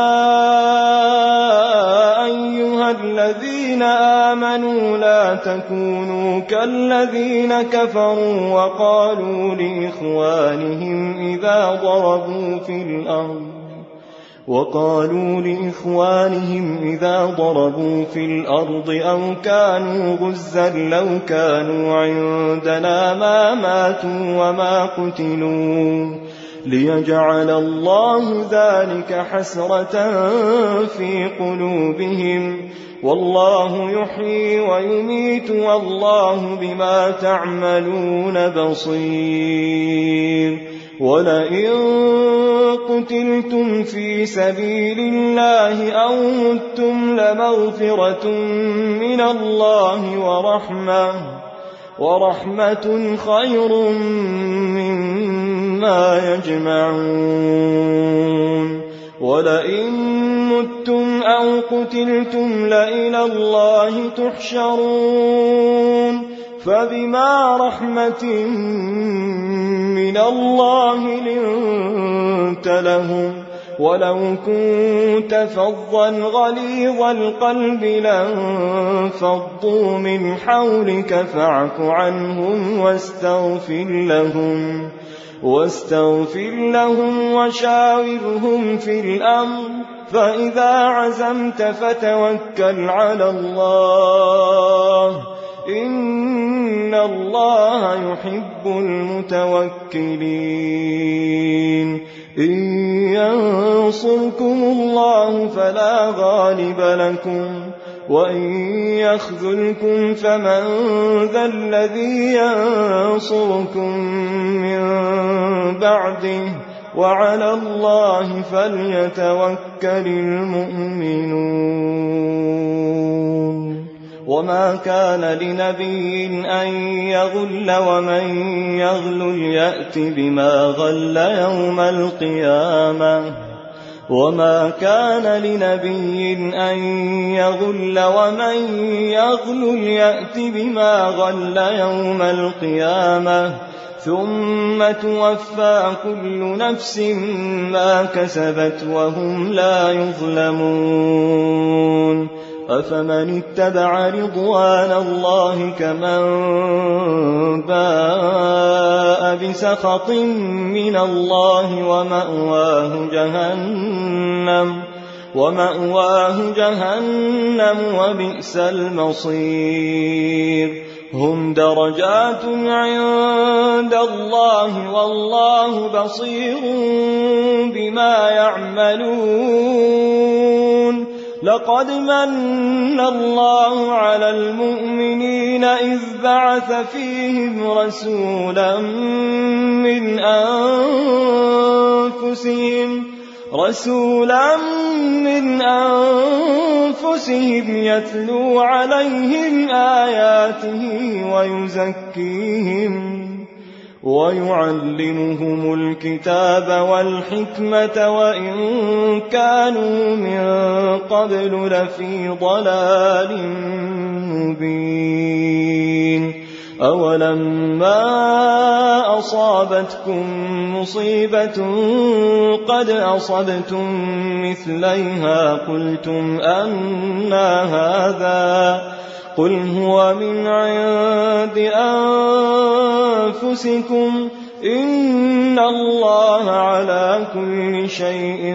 أيها الذين آمنوا لا تكونوا كالذين كفروا وقالوا لإخوانهم إذا ضربوا في الأرض وقالوا لإخوانهم إذا ضربوا في الأرض أو كانوا غزا لو كانوا عندنا ما ماتوا وما قتلوا ليجعل الله ذلك حسرة في قلوبهم والله يحيي ويميت والله بما تعملون بصير ولئن قتلتم في سبيل الله أو متم لمغفرة من الله ورحمة ورحمة خير مما يجمعون ولئن متم أو قتلتم لإلى الله تحشرون فبما رحمة من الله لنت لهم ولو كنت فظا غليظ القلب لانفضوا من حولك فاعف عنهم واستغفر لهم واستغفر لهم وشاورهم في الأمر فإذا عزمت فتوكل على الله إن الله يحب المتوكلين إن ينصركم الله فلا غالب لكم وإن يخذلكم فمن ذا الذي ينصركم من بعده وعلى الله فليتوكل المؤمنون وما كان لنبي أن يغل ومن يغل يأت بما غل يوم القيامة وما كان لنبي أن يغل ومن يغل يأت بما غل يوم القيامة ثم توفى كل نفس ما كسبت وهم لا يظلمون أفمن اتبع رضوان الله كمن باء بسخط من الله ومأواه جهنم ومأواه جهنم وبئس المصير هم درجات عند الله والله بصير بما يعملون لقد من الله على المؤمنين إذ بعث فيهم رسولا من أنفسهم رسولا من أنفسهم يتلو عليهم آياته ويزكيهم ويعلمهم الكتاب والحكمة وإن كانوا من قبل لفي ضلال مبين أولما أصابتكم مصيبة قد أصبتم مثليها قلتم أنى هذا قل هو من عند أنفسكم إن الله على كل شيء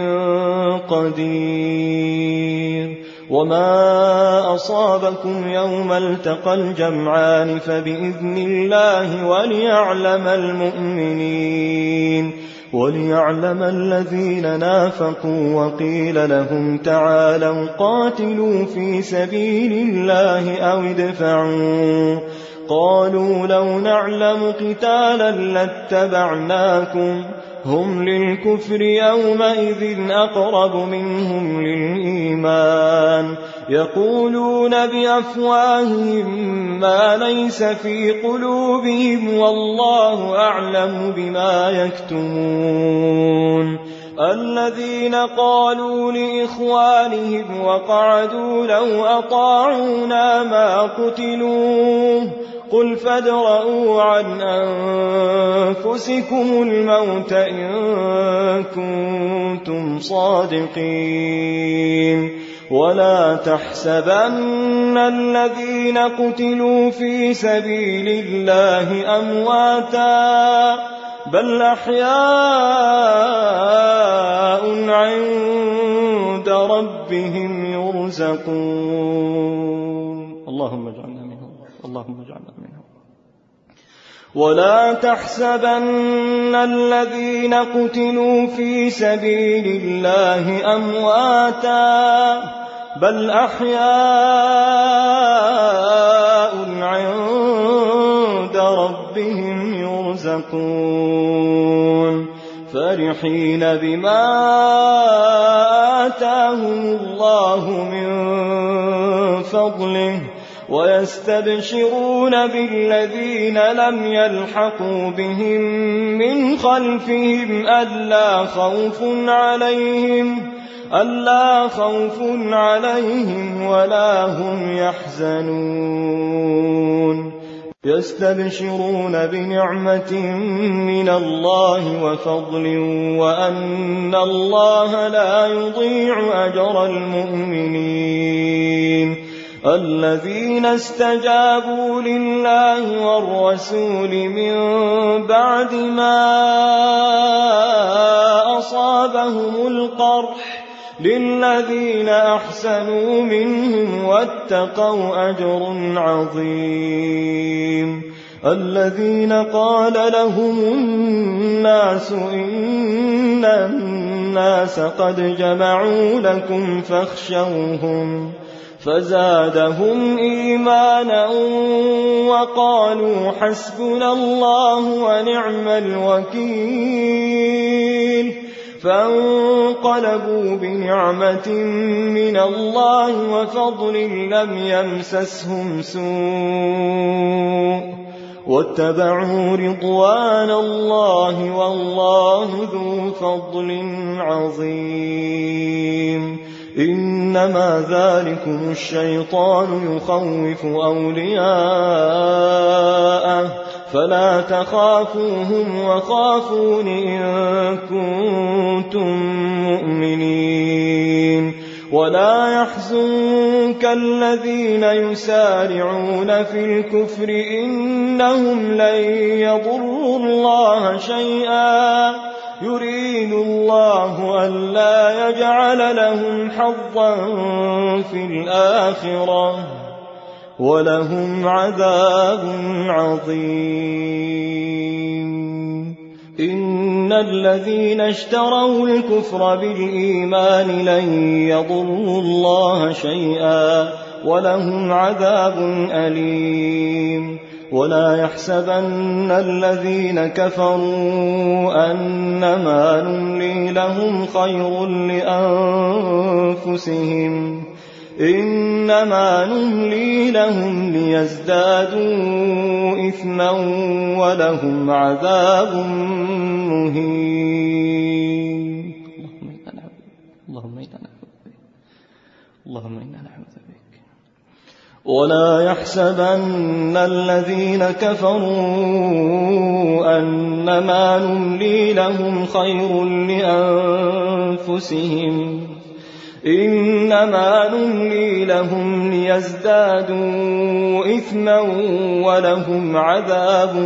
قدير وما أصابكم يوم التقى الجمعان فبإذن الله وليعلم المؤمنين وليعلم الذين نافقوا وقيل لهم تعالوا قاتلوا في سبيل الله أو ادفعوا قالوا لو نعلم قتالا لاتبعناكم هم للكفر يومئذ أقرب منهم للإيمان يقولون بأفواههم ما ليس في قلوبهم والله أعلم بما يكتمون الذين قالوا لإخوانهم وقعدوا لو أطاعونا ما قتلوا قل فادرءوا عن أنفسكم الموت إن كنتم صادقين ولا تحسبن الذين قتلوا في سبيل الله أمواتا بل أحياء عند ربهم يرزقون اللهم اجعلنا منهم اللهم اجعلنا منهم ولا تحسبن الذين قتلوا في سبيل الله أمواتا بل أحياء عند ربهم يرزقون فرحين بما آتاهم الله من فضله ويستبشرون بالذين لم يلحقوا بهم من خلفهم ألا خوف عليهم ألا خوف عليهم ولا هم يحزنون يستبشرون بنعمة من الله وفضل وأن الله لا يضيع أجر المؤمنين الذين استجابوا لله والرسول من بعد ما أصابهم القرح للذين أحسنوا منهم واتقوا أجر عظيم الذين قال لهم الناس إن الناس قد جمعوا لكم فاخشوهم فزادهم إيمانا وقالوا حسبنا الله ونعم الوكيل فانقلبوا بنعمة من الله وفضل لم يمسسهم سوء واتبعوا رضوان الله والله ذو فضل عظيم إنما ذلكم الشيطان يخوف أولياءه فلا تخافوهم وخافون إن كنتم مؤمنين ولا يحزنك الذين يسارعون في الكفر إنهم لن يضروا الله شيئا يريد الله ألا يجعل لهم حظا في الآخرة ولهم عذاب عظيم إن الذين اشتروا الكفر بالإيمان لن يضروا الله شيئا ولهم عذاب أليم ولا يحسبن الذين كفروا أنما نملي لهم خير لأنفسهم إنما نملي لهم ليزدادوا إثما ولهم عذاب مهين اللهم إنا نعوذ بك اللهم إنا نعوذ بك ولا يحسبن الذين كفروا أنما نملي لهم خير لأنفسهم إنما نملي لهم ليزدادوا إثما ولهم عذاب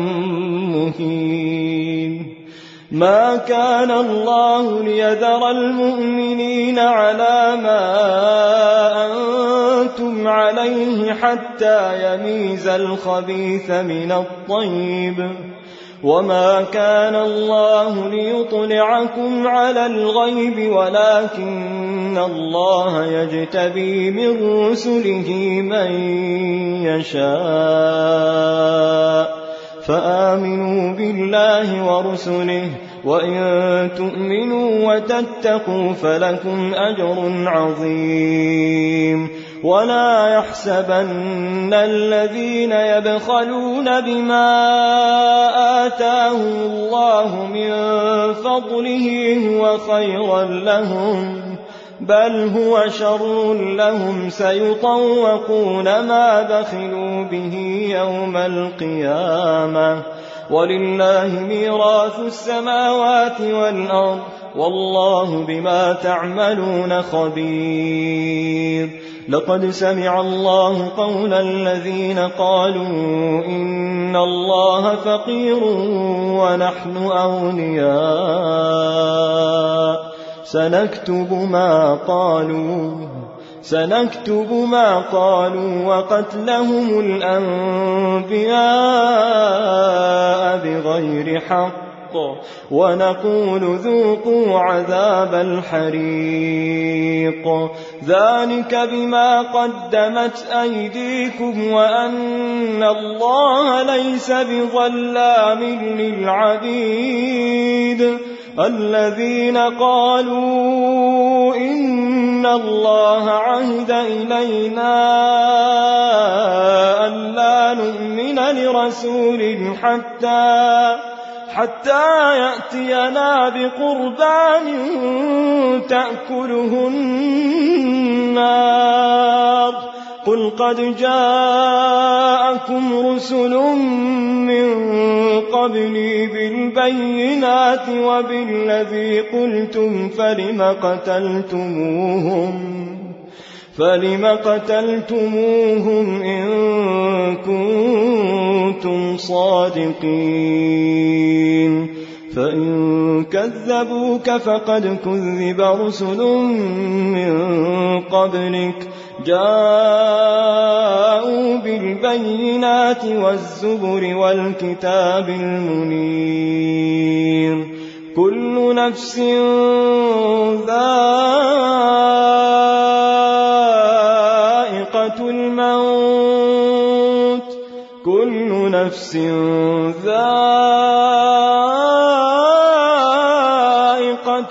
مهين ما كان الله ليذر المؤمنين على ما أنتم عليه حتى يميز الخبيث من الطيب وما كان الله ليطلعكم على الغيب ولكن الله يجتبي من رسله من يشاء فآمنوا بالله ورسله وإن تؤمنوا وتتقوا فلكم أجر عظيم ولا يحسبن الذين يبخلون بما آتاهم الله من فضله هو خيرا لهم بل هو شر لهم سيطوقون ما بخلوا به يوم القيامة ولله ميراث السماوات والأرض والله بما تعملون خبير لقد سمع الله قول الذين قالوا إن الله فقير ونحن أغنياء سنكتب ما قالوا سنكتب ما قالوا وقتلهم الأنبياء بغير حق ونقول ذوقوا عذاب الحريق ذلك بما قدمت أيديكم وأن الله ليس بظلام للعبيد الذين قالوا إن الله عهد إلينا ألا نؤمن لرسول حتى حتى يأتينا بقربان تأكله النار قل قد جاءكم رسل من قبلي بالبينات وبالذي قلتم فلم قتلتموهم فلم قتلتموهم إن كنتم صادقين فإن كذبوك فقد كذب رسل من قبلك جاءوا بالبينات والزبر والكتاب المنير كل نفس ذائقة نفس ذائقة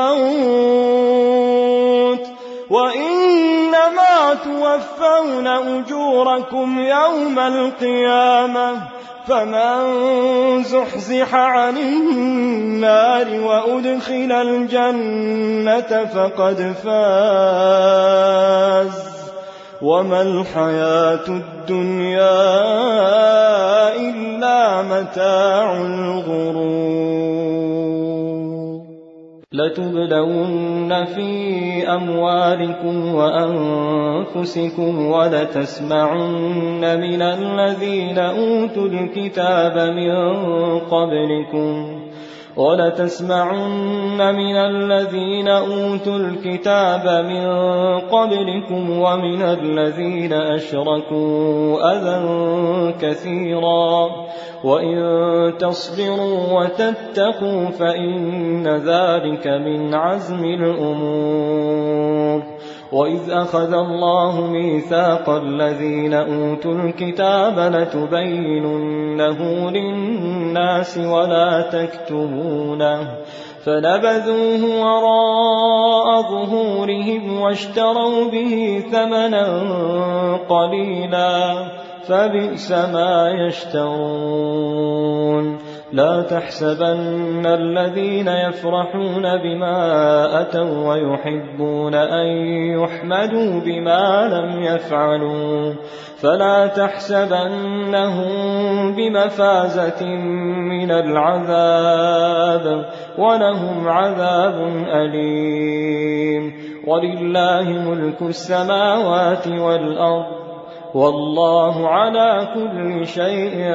الموت وإنما توفون أجوركم يوم القيامة فمن زحزح عن النار وأدخل الجنة فقد فاز وما الحياة الدنيا إلا متاع الغرور لتبلون في أموالكم وأنفسكم ولتسمعن من الذين أوتوا الكتاب من قبلكم ولتسمعن من الذين أوتوا الكتاب من قبلكم ومن الذين أشركوا أذى كثيرا وإن تصبروا وتتقوا فإن ذلك من عزم الأمور وإذ أخذ الله ميثاق الذين أوتوا الكتاب لتبيننه للناس ولا تكتمونه فنبذوه وراء ظهورهم واشتروا به ثمنا قليلا فبئس ما يشترون لا تحسبن الذين يفرحون بما أتوا ويحبون أن يحمدوا بما لم يفعلوا فلا تحسبنهم بمفازة من العذاب ولهم عذاب أليم ولله ملك السماوات والأرض والله على كل شيء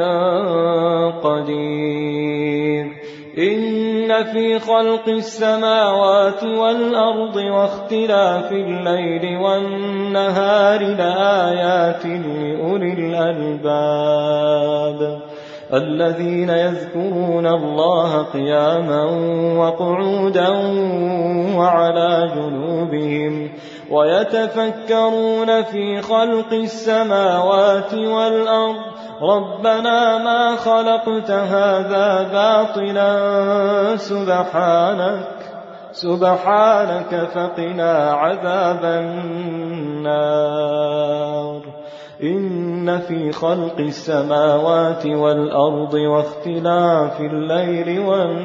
قدير إن في خلق السماوات والأرض واختلاف الليل والنهار لآيات لأولي الألباب الذين يذكرون الله قياما وقعودا وعلى جنوبهم ويتفكرون في خلق السماوات والأرض ربنا ما خلقت هذا باطلا سبحانك سبحانك فقنا عذاب النار إن في خلق السماوات والأرض واختلاف الليل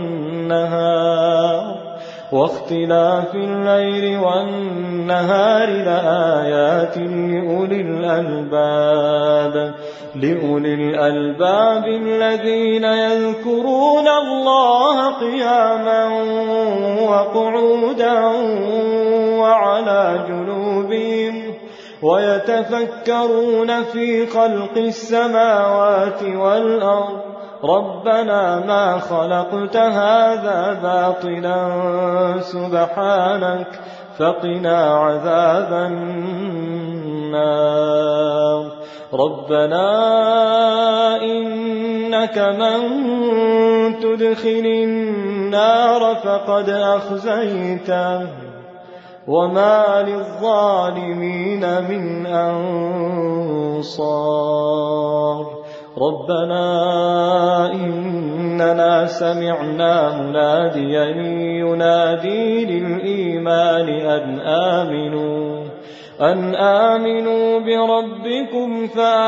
والنهار واختلاف الليل والنهار لآيات لأولي الألباب لأولي الألباب الذين يذكرون الله قياما وقعودا وعلى جنوبهم ويتفكرون في خلق السماوات والأرض ربنا ما خلقت هذا باطلا سبحانك فقنا عذاب النار ربنا إنك من تدخل النار فقد أخزيته وما للظالمين من أنصار ربنا إننا سمعنا مناديا ينادي للإيمان أن آمنوا أن آمنوا بربكم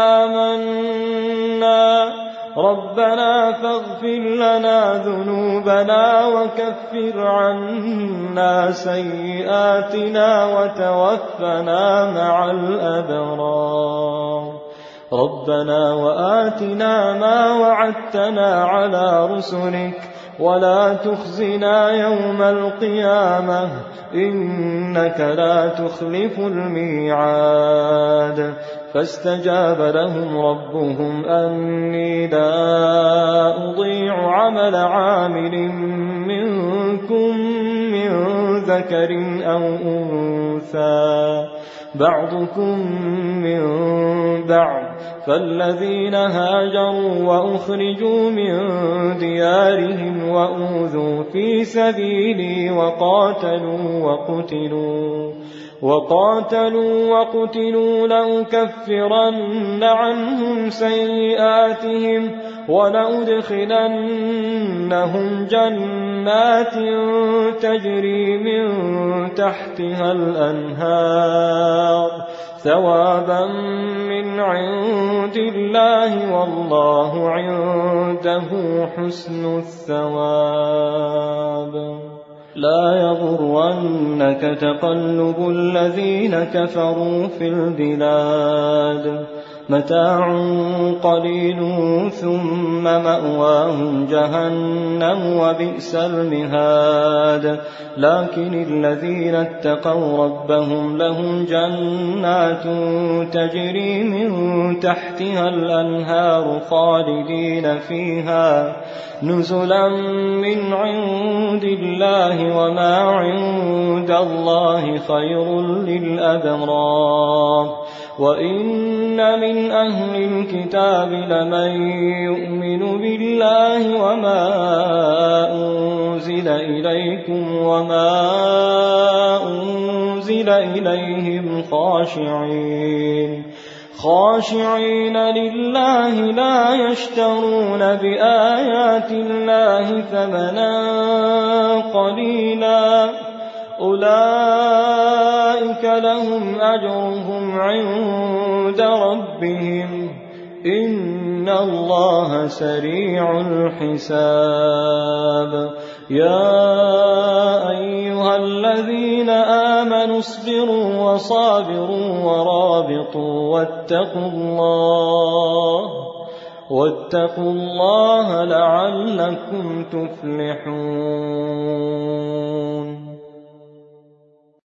فآمنا ربنا فاغفر لنا ذنوبنا وكفر عنا سيئاتنا وتوفنا مع الأبرار ربنا وآتنا ما وعدتنا على رسلك ولا تخزنا يوم القيامة إنك لا تخلف الميعاد فاستجاب لهم ربهم أني لا أضيع عمل عامل منكم من ذكر أو أنثى بعضكم من بعض فالذين هاجروا وأخرجوا من ديارهم وأوذوا في سبيلي وقاتلوا وقتلوا وقاتلوا وقتلوا لأكفرن عنهم سيئاتهم ولأدخلنهم جنات تجري من تحتها الأنهار ثوابا من عند الله والله عنده حسن الثواب. لا يغرنك تقلب الذين كفروا في البلاد متاع قليل ثم مأواهم جهنم وبئس المهاد. لكن الذين اتقوا ربهم لهم جنات تجري من تحتها الأنهار خالدين فيها نزلا من عند الله وما عند الله خير للأبرار. وإن من أهل الكتاب لمن يؤمن بالله وما أنزل إليكم وما أنزل إليهم خاشعين خاشعين لله لا يشترون بآيات الله ثمنا قليلا أولئك لهم أجرهم عند ربهم إن الله سريع الحساب. يا أيها الذين آمنوا اصبروا وصابروا ورابطوا واتقوا الله واتقوا الله لعلكم تفلحون.